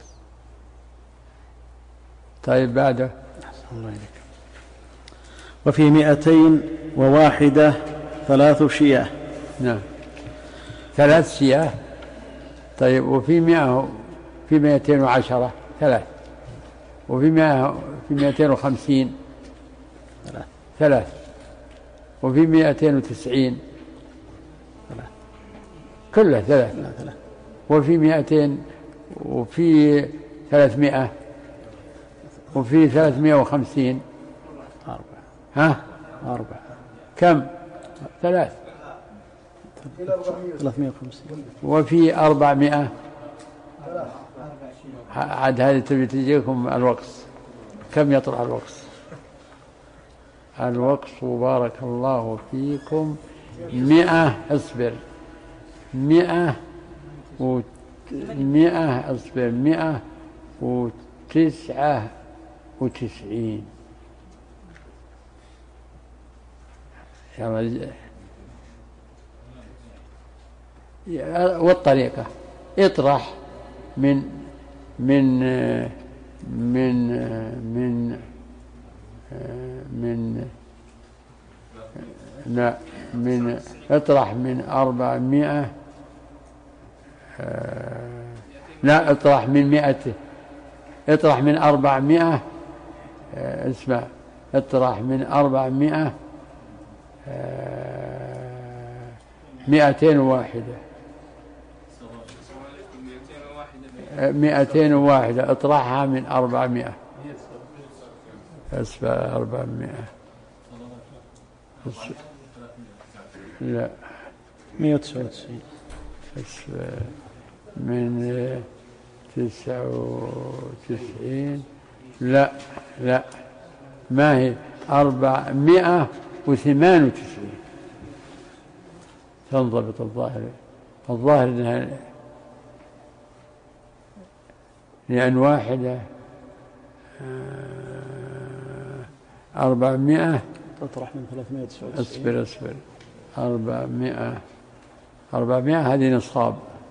طيب بعده. الله إليك. وفي مئتين وواحدة ثلاث شياه. نعم ثلاث شياه. طيب وفي مئة في مئتين وعشرة ثلاث، وفي مئة في مئتين وخمسين ثلاث ثلاث، وفي مئتين وتسعين ثلاث، كلها ثلاث. ثلاث. وفي مئتين، وفي ثلاثمائة، وفي ثلاثمائة وخمسين. أربعة. ها أربعة. كم؟ ثلاث. ثلاثمائة وخمسين. وفي أربعمائة. عاد هذه تبي تجيكم الوقت. كم يطلع الوقت؟ الوقت بارك الله فيكم مئة. اصبر. مئة مئة أصبر مئة وتسعة وتسعين. والطريقة اطرح من من من من من لا من اطرح من أربعمائة لا اطرح من مئة اطرح من أربعمائة اسمع اطرح من أربعمائة مئتين وواحدة مئتين وواحدة اطرحها من أربعمائة اسفل أربعمائة لا مئة وتسعة وتسعين من تسعة وتسعين لا لا ما هي أربعمائة وثمان وتسعين تنضبط الظاهر الظاهر انها لأن واحدة أربعمائة تطرح من ثلاثمائة وتسعة وتسعين اصبر اصبر أربعمائة أربعمائة هذه نصاب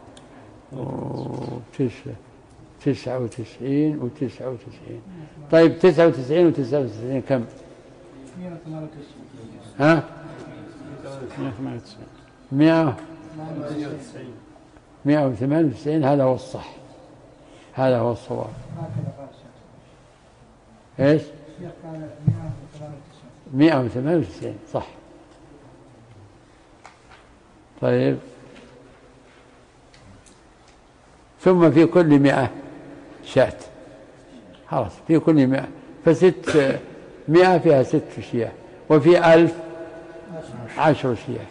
وتسعة تسعة وتسعين وتسعة وتسعين. طيب تسعة وتسعين وتسعة وتسعين كم؟ ها؟ مئة مئة وثمانية وتسعين. هذا هو الصح هذا هو الصواب. ايش؟ مئة وثمانية وتسعين صح. طيب ثم في كل مئة شاة خلاص في كل مئة فست مئة فيها ست شياه وفي ألف عشر شياه.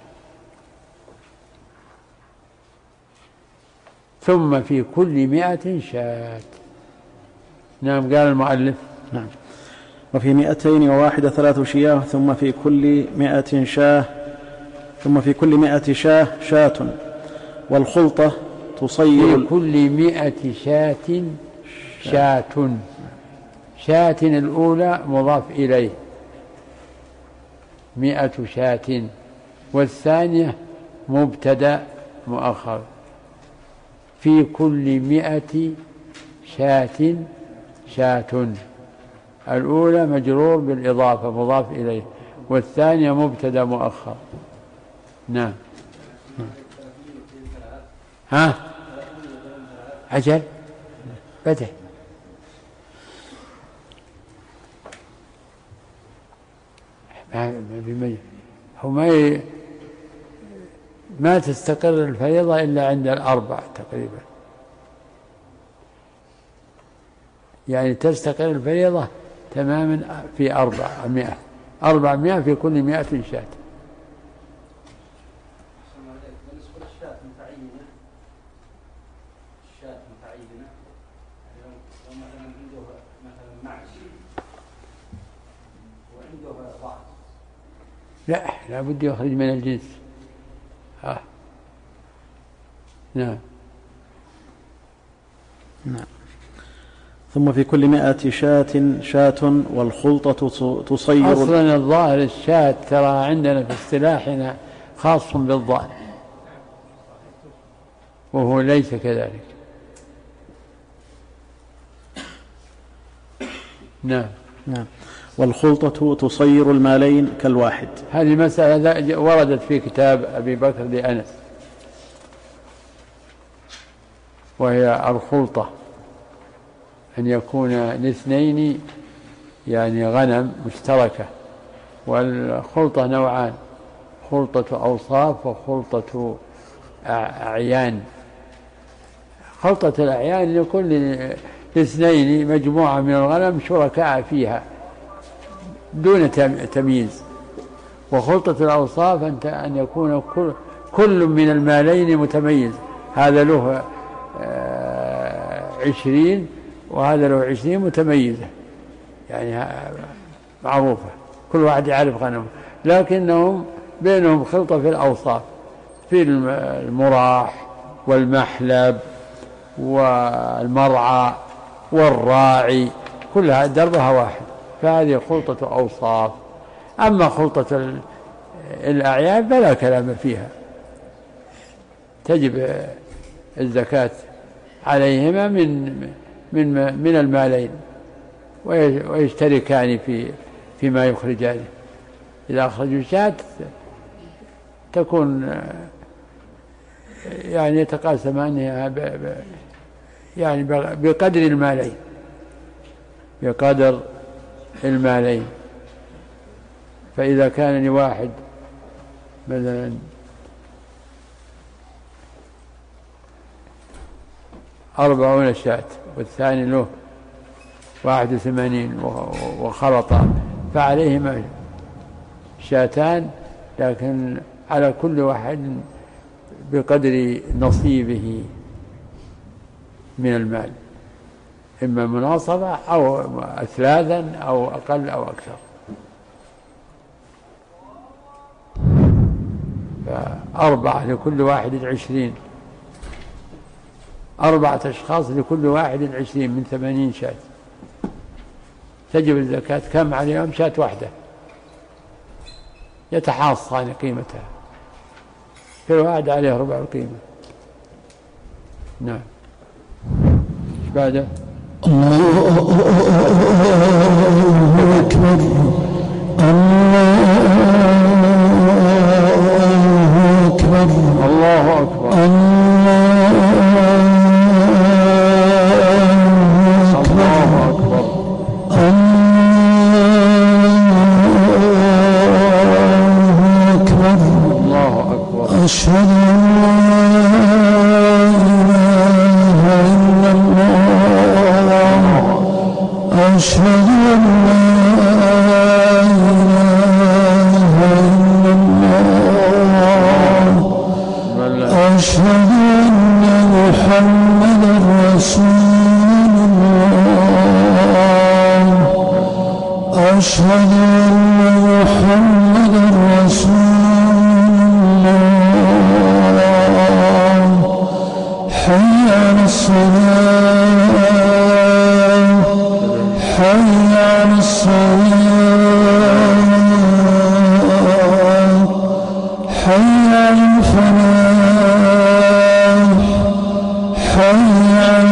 ثم في كل مئة شاة. نعم قال المؤلف. نعم. وفي مئتين وواحدة ثلاث شياه ثم في كل مئة شاه ثم في كل مئة شاه شاة والخلطة تصير في كل مئة شاة شاة. شاة الأولى مضاف إليه مئة شاة والثانية مبتدأ مؤخر. في كل مئة شاة شاة الأولى مجرور بالإضافة مضاف إليه والثانية مبتدأ مؤخر. نعم. ها عجل بدأ هو ما ما تستقر الفريضة إلا عند الأربع تقريبا. يعني تستقر الفريضة تماما في أربعمائة أربعمائة في كل مئة شاة. لا لا بد يخرج من الجنس. آه. نعم. نعم. ثم في كل مئة شاة شاة والخلطة تصير. أصلا الظاهر الشاة ترى عندنا في اصطلاحنا خاص بالضأن وهو ليس كذلك. نعم. نعم. والخلطة تصير المالين كالواحد. هذه مسألة وردت في كتاب أبي بكر لأنس وهي الخلطة أن يكون الاثنين يعني غنم مشتركة. والخلطة نوعان خلطة أوصاف وخلطة أعيان. خلطة الأعيان لكل الاثنين مجموعة من الغنم شركاء فيها دون تمييز. وخلطة الأوصاف أن يكون كل, كل من المالين متميز. هذا له عشرين وهذا له عشرين متميزة يعني معروفة كل واحد يعرف غنمه. لكنهم بينهم خلطة في الأوصاف في المراح والمحلب والمرعى والراعي كلها دربها واحد، فهذه خلطة أوصاف. أما خلطة الأعيان فلا كلام فيها، تجب الزكاة عليهما من من من المالين، ويشتركان في فيما يخرجانه. إذا أخرجوا شاة تكون يعني يتقاسمان يعني بقدر المالين بقدر المالين. فإذا كان لواحد مثلا أربعون شاة والثاني له واحد وثمانين وخلط، فعليهما شاتان، لكن على كل واحد بقدر نصيبه من المال، إما مناصبة أو أثلاثا أو أقل أو أكثر. فأربعة لكل واحد عشرين، أربعة أشخاص لكل واحد عشرين من ثمانين شاة، تجب الزكاة كم عليهم؟ شاة واحدة يتحاصان قيمتها، كل واحد عليه ربع القيمة. نعم. ايش بعده؟ الله أكبر الله أكبر الله أكبر الله أكبر الله أكبر. أشهد أن لا إله إلا الله أشهد أن لا إله إلا الله أشهد أن محمدا رسول الله أشهد أن محمدا رسول الله حي على الصلاة حي على الصلاة حي على الفلاح حي على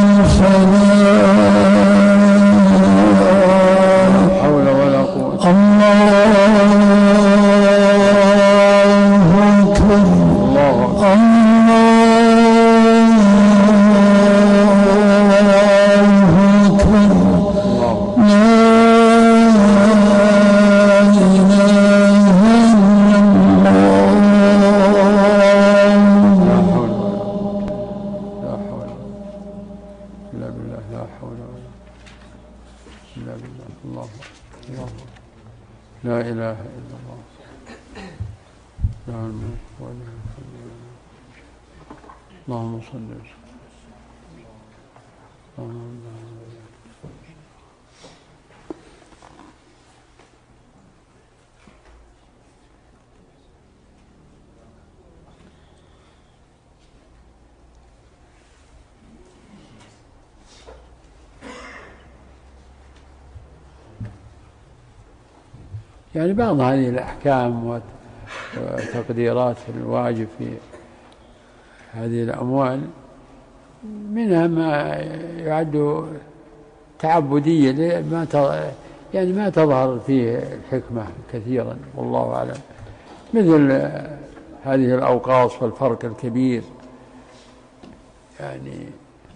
الفلاح. حول ولا قوة. الله أكبر الله أكبر. لا إله إلا الله له الملك وله الحمد اللهم صل وسلم. يعني بعض هذه الأحكام وتقديرات الواجب في هذه الأموال منها ما يعد تعبدية، ما يعني ما تظهر فيه الحكمة كثيرا والله أعلم، مثل هذه الأوقاص والفرق الكبير. يعني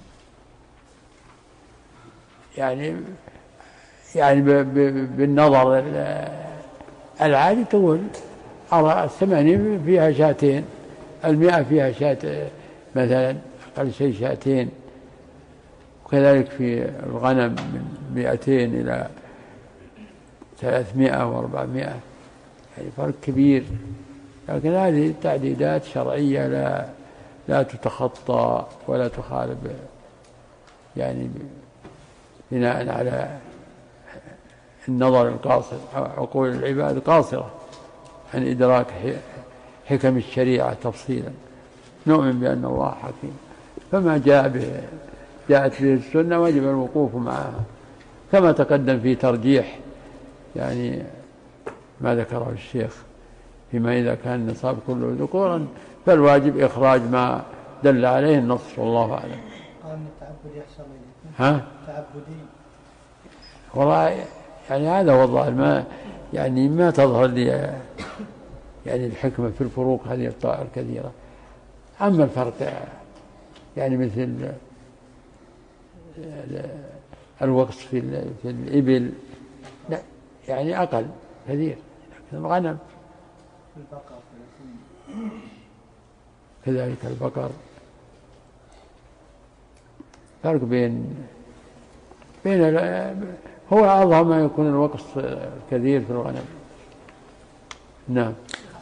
يعني يعني بالنظر العادي تقول أرى الثمانين فيها شاتين، المئة فيها شات مثلا أقل شيء شاتين، وكذلك في الغنم من مئتين إلى ثلاثمائة وأربعمائة، يعني فرق كبير. لكن هذه تعديدات شرعية لا لا تتخطى ولا تخالف، يعني بناء على النظر القاصر، عقول العباد قاصرة عن إدراك حكم الشريعة تفصيلا. نؤمن بأن الله حكيم، فما جاء به جاءت به السنة وجب الوقوف معها، كما تقدم في ترجيح يعني ما ذكره الشيخ فيما إذا كان النصاب كله ذكورا فالواجب إخراج ما دل عليه النص، والله أعلم. قال أن التعبد يحصل ها؟ تعبدي. والله يعني هذا هو الظاهر، ما يعني ما تظهر لي يعني الحكمة في الفروق هذه الطائر الكثيرة. أما الفرق يعني مثل الوقت في في الإبل لا يعني أقل كثير، لكن الغنم كذلك البقر فرق بين بين هو أظهر ما يكون الوقت كثير في الغنم. نعم.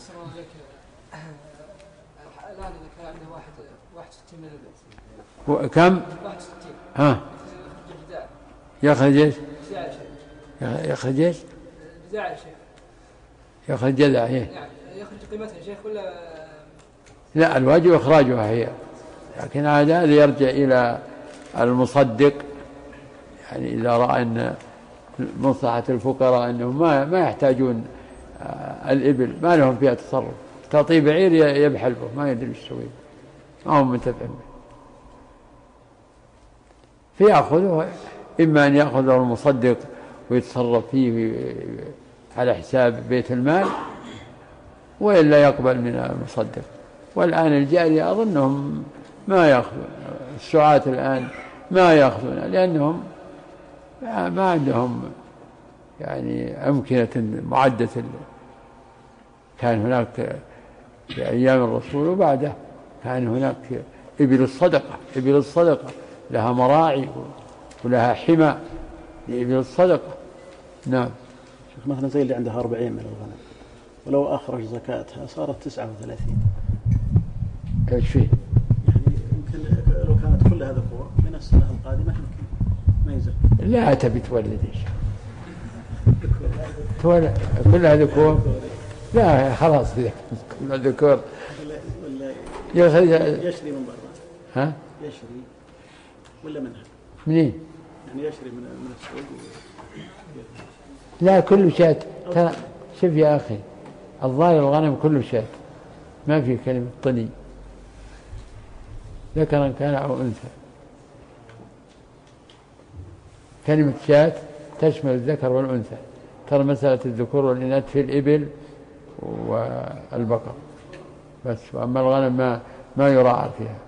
الآن إذا كان عنده واحد واحد ستين من البيت كم؟ واحد ستين ها يخرج ايش؟ يخرج ايش؟ جذاع يا شيخ. يخرج جذع هي. يعني يخرج قيمتها يا شيخ ولا؟ لا الواجب إخراجها هي، لكن هذا يرجع إلى المصدق، يعني إذا رأى أن مصلحة الفقراء أنهم ما ما يحتاجون الإبل ما لهم فيها تصرف، تعطيه بعير يبحل به ما يدري ايش يسوي، ما هم منتفعين به، فيأخذه، إما أن يأخذه المصدق ويتصرف فيه على حساب بيت المال، وإلا يقبل من المصدق. والآن الجارية أظنهم ما يأخذون، السعاة الآن ما يأخذون لأنهم ما عندهم يعني أمكنة معدة. كان هناك في أيام الرسول وبعده كان هناك إبل الصدقة، إبل الصدقة لها مراعي ولها حمى لإبل الصدقة. نعم. مثلا زي اللي عندها أربعين من الغنم ولو أخرج زكاتها صارت تسعة وثلاثين، ايش فيه؟ يعني يمكن لو كانت كلها ذكور من السنة القادمة يمكن ما يزكي. لا تبي تولد ايش؟ تولد كلها ذكور؟ لا خلاص كلها ذكور. يشري من برا. ها؟ يشري ولا منها؟ منين؟ يعني يشري من من السوق. لا كل شاة. ترى شوف يا أخي الظاهر الغنم كل شاة، ما في كلمة طني ذكرا كان أو أنثى. كلمة شاة تشمل الذكر والأنثى. ترى مسألة الذكور والإناث في الإبل والبقر بس، وأما الغنم ما ما يراعى فيها.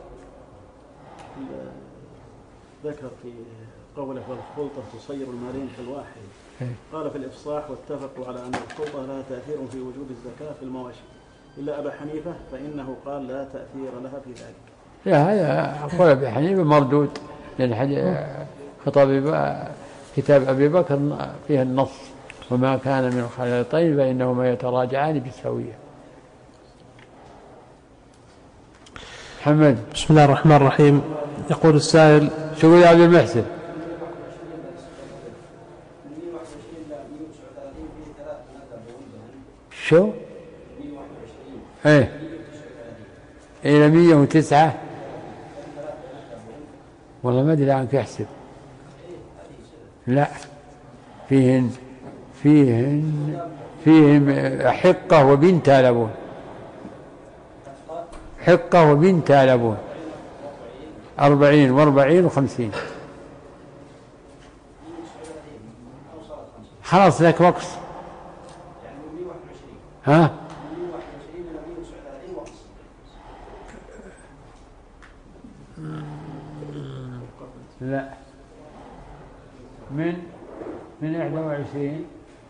ذكر في قوله والخلطة تصير المالين كالواحد، قال في الإفصاح واتفقوا على أن الخلطة لها تأثير في وجود الزكاة في المواشي إلا أبا حنيفة فإنه قال لا تأثير لها في ذلك. لا هذا قول أبي حنيفة مردود، لأن خطاب كتاب أبي بكر فيها النص وما كان من الخليطين فإنهما يتراجعان بالسوية. محمد. بسم الله الرحمن الرحيم. يقول السائل شو يا عبد المحسن؟ شو؟ ايه إلى مية وتسعة. والله ما أدري عنك يحسب. لا فيهن فيهن فيهم حقة وبنت لبون، حقة وبنت لبون أربعين وأربعين وخمسين. خلاص لك وقت. ها؟ لا من من إحدى وعشرين.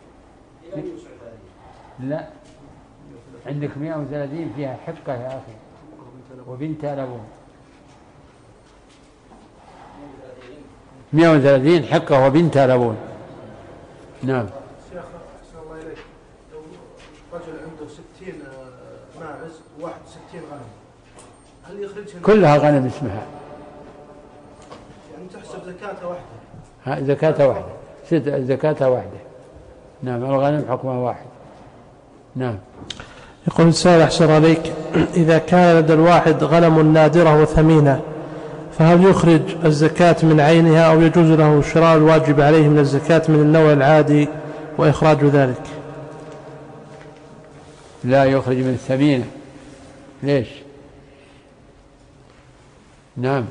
لا عندك مئة وثلاثين فيها حقة يا أخي وبنت لبون. مئة وثلاثين حقة وبنت لبون. نعم. شيخ أحسن الله إليك، لو رجل عنده ستين ماعز وواحد ستين غنم هل يخرجها؟ كلها غنم اسمها. يعني تحسب زكاة واحدة؟ ها زكاة واحدة، زكاة واحدة. نعم الغنم حكمها واحد. نعم. يقول السائل أحسن عليك، إذا كان لدى الواحد غنم نادرة وثمينة فهل يخرج الزكاة من عينها أو يجوز له شراء الواجب عليه من الزكاة من النوع العادي وإخراج ذلك؟ لا يخرج من الثمينة. ليش؟ نعم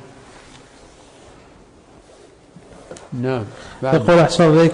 نعم. يقول أحسن ذلك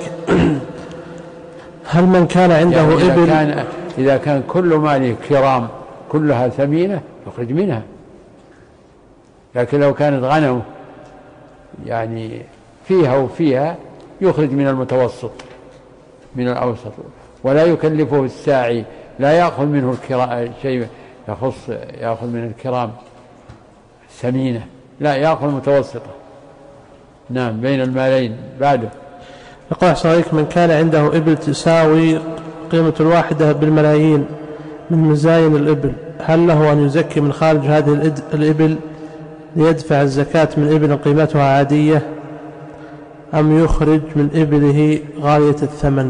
هل من كان عنده يعني إذا إبل كان, إذا كان كل ماله كرام كلها ثمينة يخرج منها، لكن لو كانت غنم يعني فيها وفيها يخرج من المتوسط من الأوسط، ولا يكلفه الساعي، لا يأخذ منه الكرام شيء يخص يأخذ من الكرام ثمينة، لا يأخذ متوسطة. نعم بين المالين. بعده يقول أحسن عليك من كان عنده إبل تساوي قيمة الواحدة بالملايين من مزاين الإبل، هل له أن يزكي من خارج هذه الإبل ليدفع الزكاة من إبل قيمتها عادية، أم يخرج من إبله غالية الثمن؟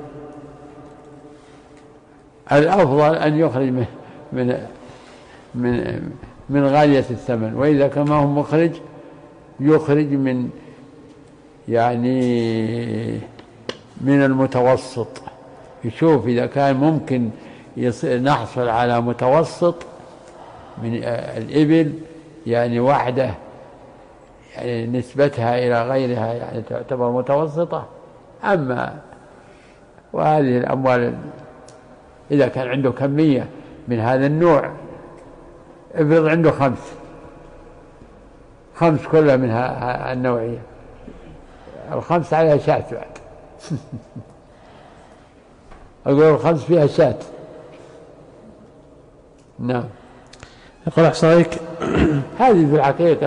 الأفضل أن يخرج من من من, من غالية الثمن، وإذا كان ما هو مخرج يخرج من يعني من المتوسط. يشوف إذا كان ممكن نحصل على متوسط من الإبل، يعني واحدة يعني نسبتها إلى غيرها يعني تعتبر متوسطة. أما وهذه الأموال إذا كان عنده كمية من هذا النوع، افرض عنده خمس خمس كلها من النوعية، الخمس عليها شاة بعد أقول الخمس فيها شاة. نعم. يقول أحسن عليك هذه في الحقيقة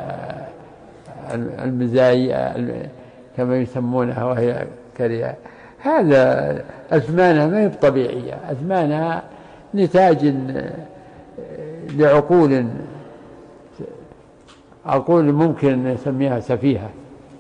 المزايا كما يسمونها وهي كريهة، هذا أثمانها ما هي طبيعية، أثمانها نتاج لعقول عقول ممكن نسميها سفيهة.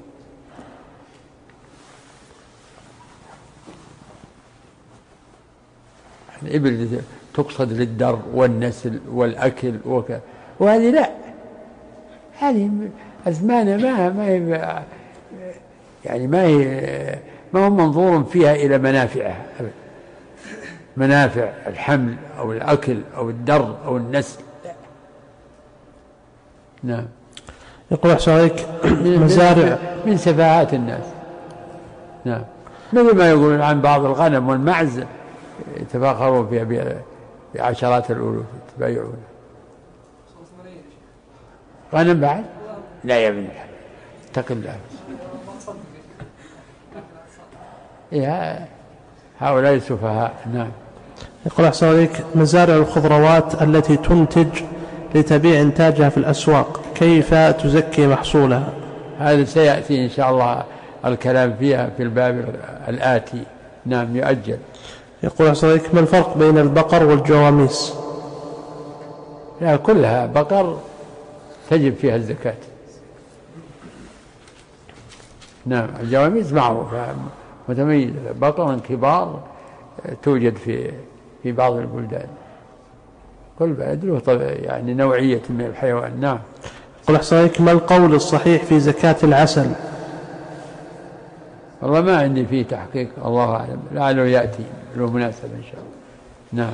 الإبل تقصد للدر والنسل والأكل وكذا، وهذه لا، هذه أثمانها ما ما هي يعني ما هي ما هو منظور فيها إلى منافعها، منافع الحمل أو الأكل أو الدر أو النسل. نعم. يقول أحسن عليك مزارع من سفاهات الناس. نعم. مثل ما يقولون عن بعض الغنم والمعز يتفاخرون فيها بعشرات الألوف تبايعون. غنم بعد؟ لا يا ابن اتق الله. إيه هؤلاء السفهاء. نعم. يقول أحسن عليك مزارع الخضروات التي تنتج لتبيع إنتاجها في الأسواق كيف تزكي محصولها؟ هذا سيأتي إن شاء الله الكلام فيها في الباب الآتي. نعم يؤجل. يقول أحسن عليك ما الفرق بين البقر والجواميس؟ لا كلها بقر تجب فيها الزكاة. نعم. الجواميس معروفة متميزة، بقر كبار توجد في في بعض البلدان، كل بلد له يعني نوعية من الحيوان. نعم. يقول أحسن عليك ما القول الصحيح في زكاة العسل؟ والله ما عندي فيه تحقيق، الله أعلم، لعله يأتي له مناسبة إن شاء الله. نعم.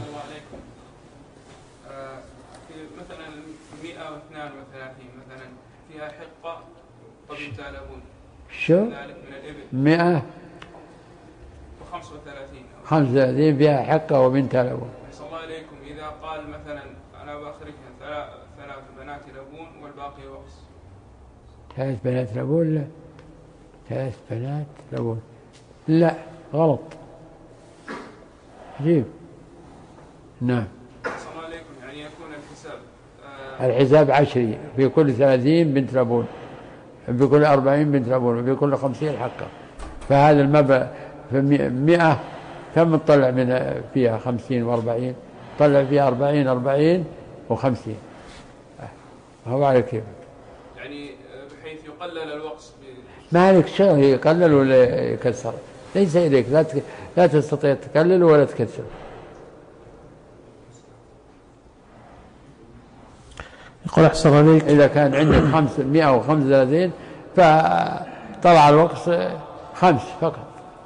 مثلا مئة واثنان وثلاثين مثلا فيها حقة وبنت لبون، شو؟ ذلك من الإبل مئة وخمس وثلاثين خمس وثلاثين فيها حقة وبنت لبون. أحسن الله إليكم. إذا قال مثلا أنا بأخرجها ثلاث بنات لبون والباقي وقص. ثلاث بنات لبون؟ لا، ثلاث بنات لبون لا، غلط. عجيب. نعم. أحسن الله إليكم. يعني يكون الحساب آه الحساب عشري، في كل ثلاثين بنت لبون، في كل أربعين بنت لبون، وفي كل خمسين حقة. فهذا المبلغ في مئة كم تطلع من فيها؟ خمسين وأربعين، طلع فيها أربعين أربعين وخمسين. هو على كيف يعني بحيث يقلل الوقص ما عليك شغل يقلل ولا يكسر، ليس إليك، لا لا تستطيع تقلل ولا تكسر. يقول أحسن عليك. إذا كان عندك خمسمائة وخمسة وثلاثين فطلع الوقت خمس فقط،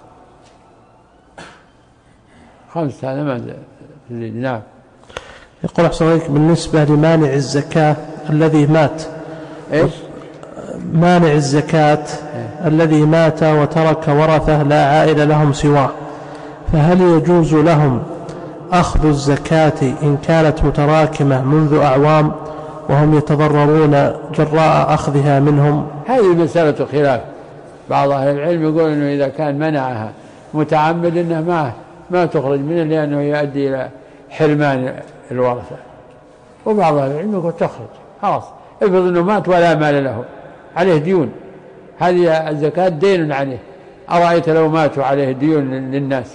خمس هذا ما تزيد. نعم. يقول أحسن عليك بالنسبة لمانع الزكاة الذي مات، إيش؟ مانع الزكاة إيه؟ الذي مات وترك ورثة لا عائل لهم سواه، فهل يجوز لهم أخذ الزكاة إن كانت متراكمة منذ أعوام وهم يتضررون جراء أخذها منهم؟ هذه مسألة خلاف. بعض أهل العلم يقول أنه إذا كان منعها متعمد أنه ما ما تخرج منه لأنه يؤدي إلى حرمان الورثة، وبعض أهل العلم يقول تخرج خلاص، افرض أنه مات ولا مال له، عليه ديون، هذه الزكاة دين عليه. أرأيت لو ماتوا عليه ديون للناس،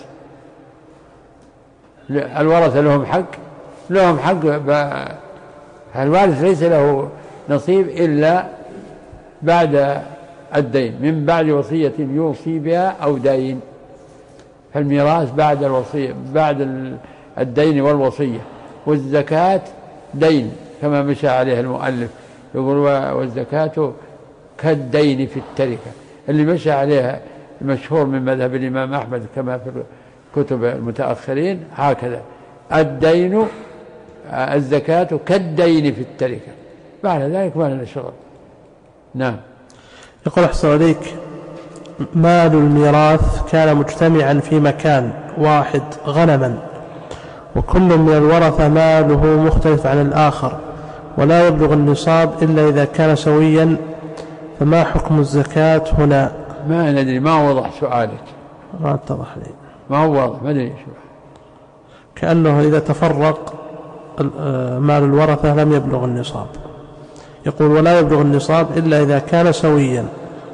الورثة لهم حق، لهم حق، الوارث ليس له نصيب إلا بعد الدين، من بعد وصية يوصي بها أو دين، فالميراث بعد الوصية، بعد الدين والوصية. والزكاة دين كما مشى عليه المؤلف، يقول والزكاة كالدين في التركة، اللي مشى عليها المشهور من مذهب الإمام أحمد كما في كتب المتأخرين هكذا، الدين الزكاة كالدين في التركة، بعد ذلك ما لنا شغل. نعم. يقول أحسن عليك مال الميراث كان مجتمعا في مكان واحد غنما، وكل من الورثة ماله مختلف عن الآخر ولا يبلغ النصاب إلا إذا كان سويا، فما حكم الزكاة هنا؟ ما ندري، ما وضح سؤالك، ما اتضح لي، ما هو واضح، ما ادري شو. كأنه إذا تفرق مال الورثة لم يبلغ النصاب. يقول ولا يبلغ النصاب إلا إذا كان سويا.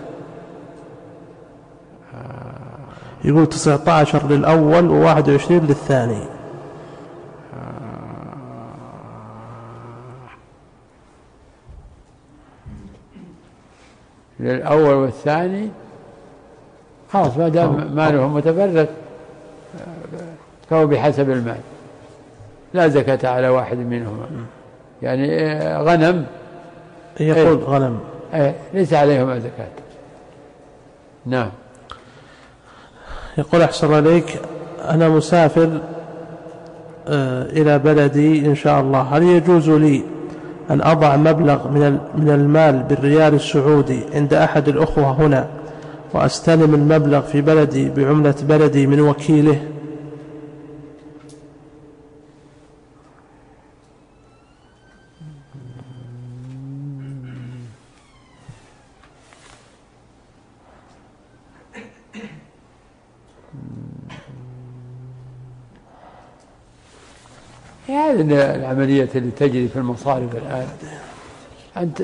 يقول تسعة عشر للأول وواحد وعشرين للثاني. للأول والثاني خلاص، ما دام ماله متفرق فهو بحسب المال، لا زكاة على واحد منهما. يعني غنم، يقول ايه؟ غنم ايه ليس عليهما زكاة. نعم. يقول أحسن عليك أنا مسافر آه إلى بلدي إن شاء الله، هل يجوز لي أن أضع مبلغ من من المال بالريال السعودي عند أحد الأخوة هنا وأستلم المبلغ في بلدي بعملة بلدي من وكيله؟ هذه العملية اللي تجري في المصارف الآن، أنت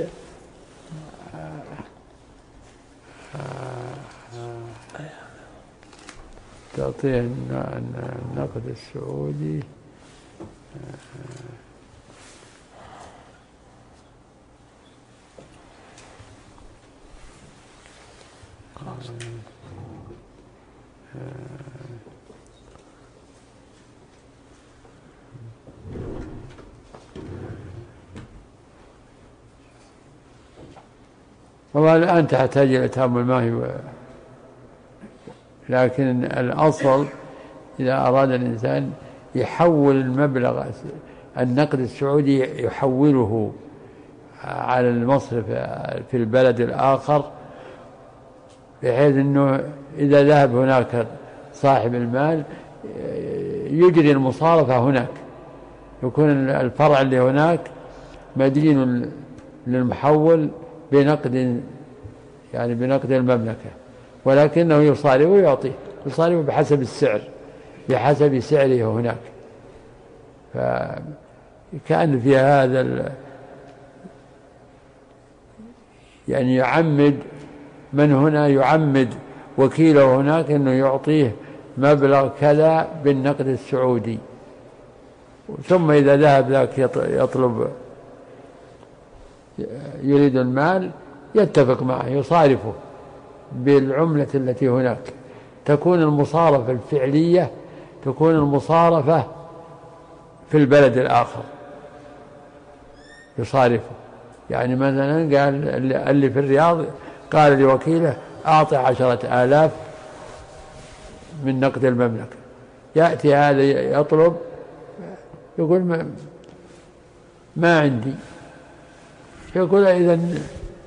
تعطيه النقد السعودي والآن تحتاج إلى تأمل ما هي، لكن الأصل إذا أراد الإنسان يحول المبلغ النقد السعودي يحوله على المصرف في البلد الآخر، بحيث أنه إذا ذهب هناك صاحب المال يجري المصارفة هناك، يكون الفرع اللي هناك مدين للمحول بنقد، يعني بنقد المملكة، ولكنه يصارف ويعطيه، يصارف بحسب السعر، بحسب سعره هناك. فكان في هذا يعني يعمد من هنا، يعمد وكيله هناك أنه يعطيه مبلغ كذا بالنقد السعودي، ثم إذا ذهب ذاك يطلب يريد المال يتفق معه يصارفه بالعملة التي هناك، تكون المصارفة الفعلية تكون المصارفة في البلد الآخر، يصارفه. يعني مثلا قال اللي في الرياض قال لوكيله أعطي عشرة آلاف من نقد المملكة، يأتي هذا يطلب يقول ما, ما عندي، يقول إذن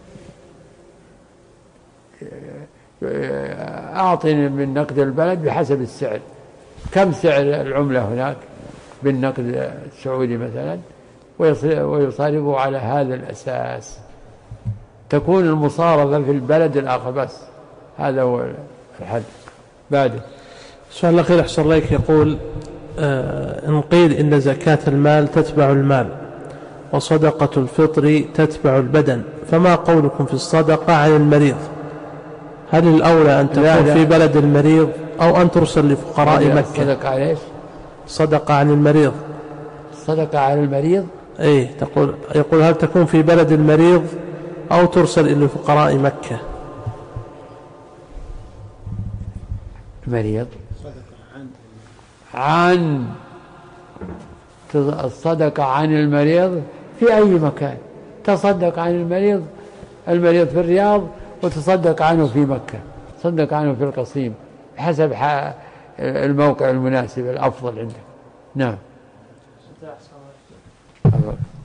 أعطني من نقد البلد بحسب السعر، كم سعر العملة هناك بالنقد السعودي مثلا، ويصارفه على هذا الأساس، تكون المصارفة في البلد الآخر بس. هذا هو الحل. بعده السؤال الأخير أحسن الله يقول آه إن قيل إن زكاة المال تتبع المال وصدقة الفطر تتبع البدن، فما قولكم في الصدقة عن المريض؟ هل الأولى أن تكون في بلد المريض أو أن ترسل لفقراء مكة؟ صدقة عن إيش؟ صدقة عن المريض. صدقة عن المريض إيه تقول يقول هل تكون في بلد المريض أو ترسل إلى فقراء مكة؟ المريض عن الصدقة عن المريض في أي مكان، تصدق عن المريض المريض في الرياض وتصدق عنه في مكة، تصدق عنه في القصيم حسب الموقع المناسب الأفضل عندك. نعم.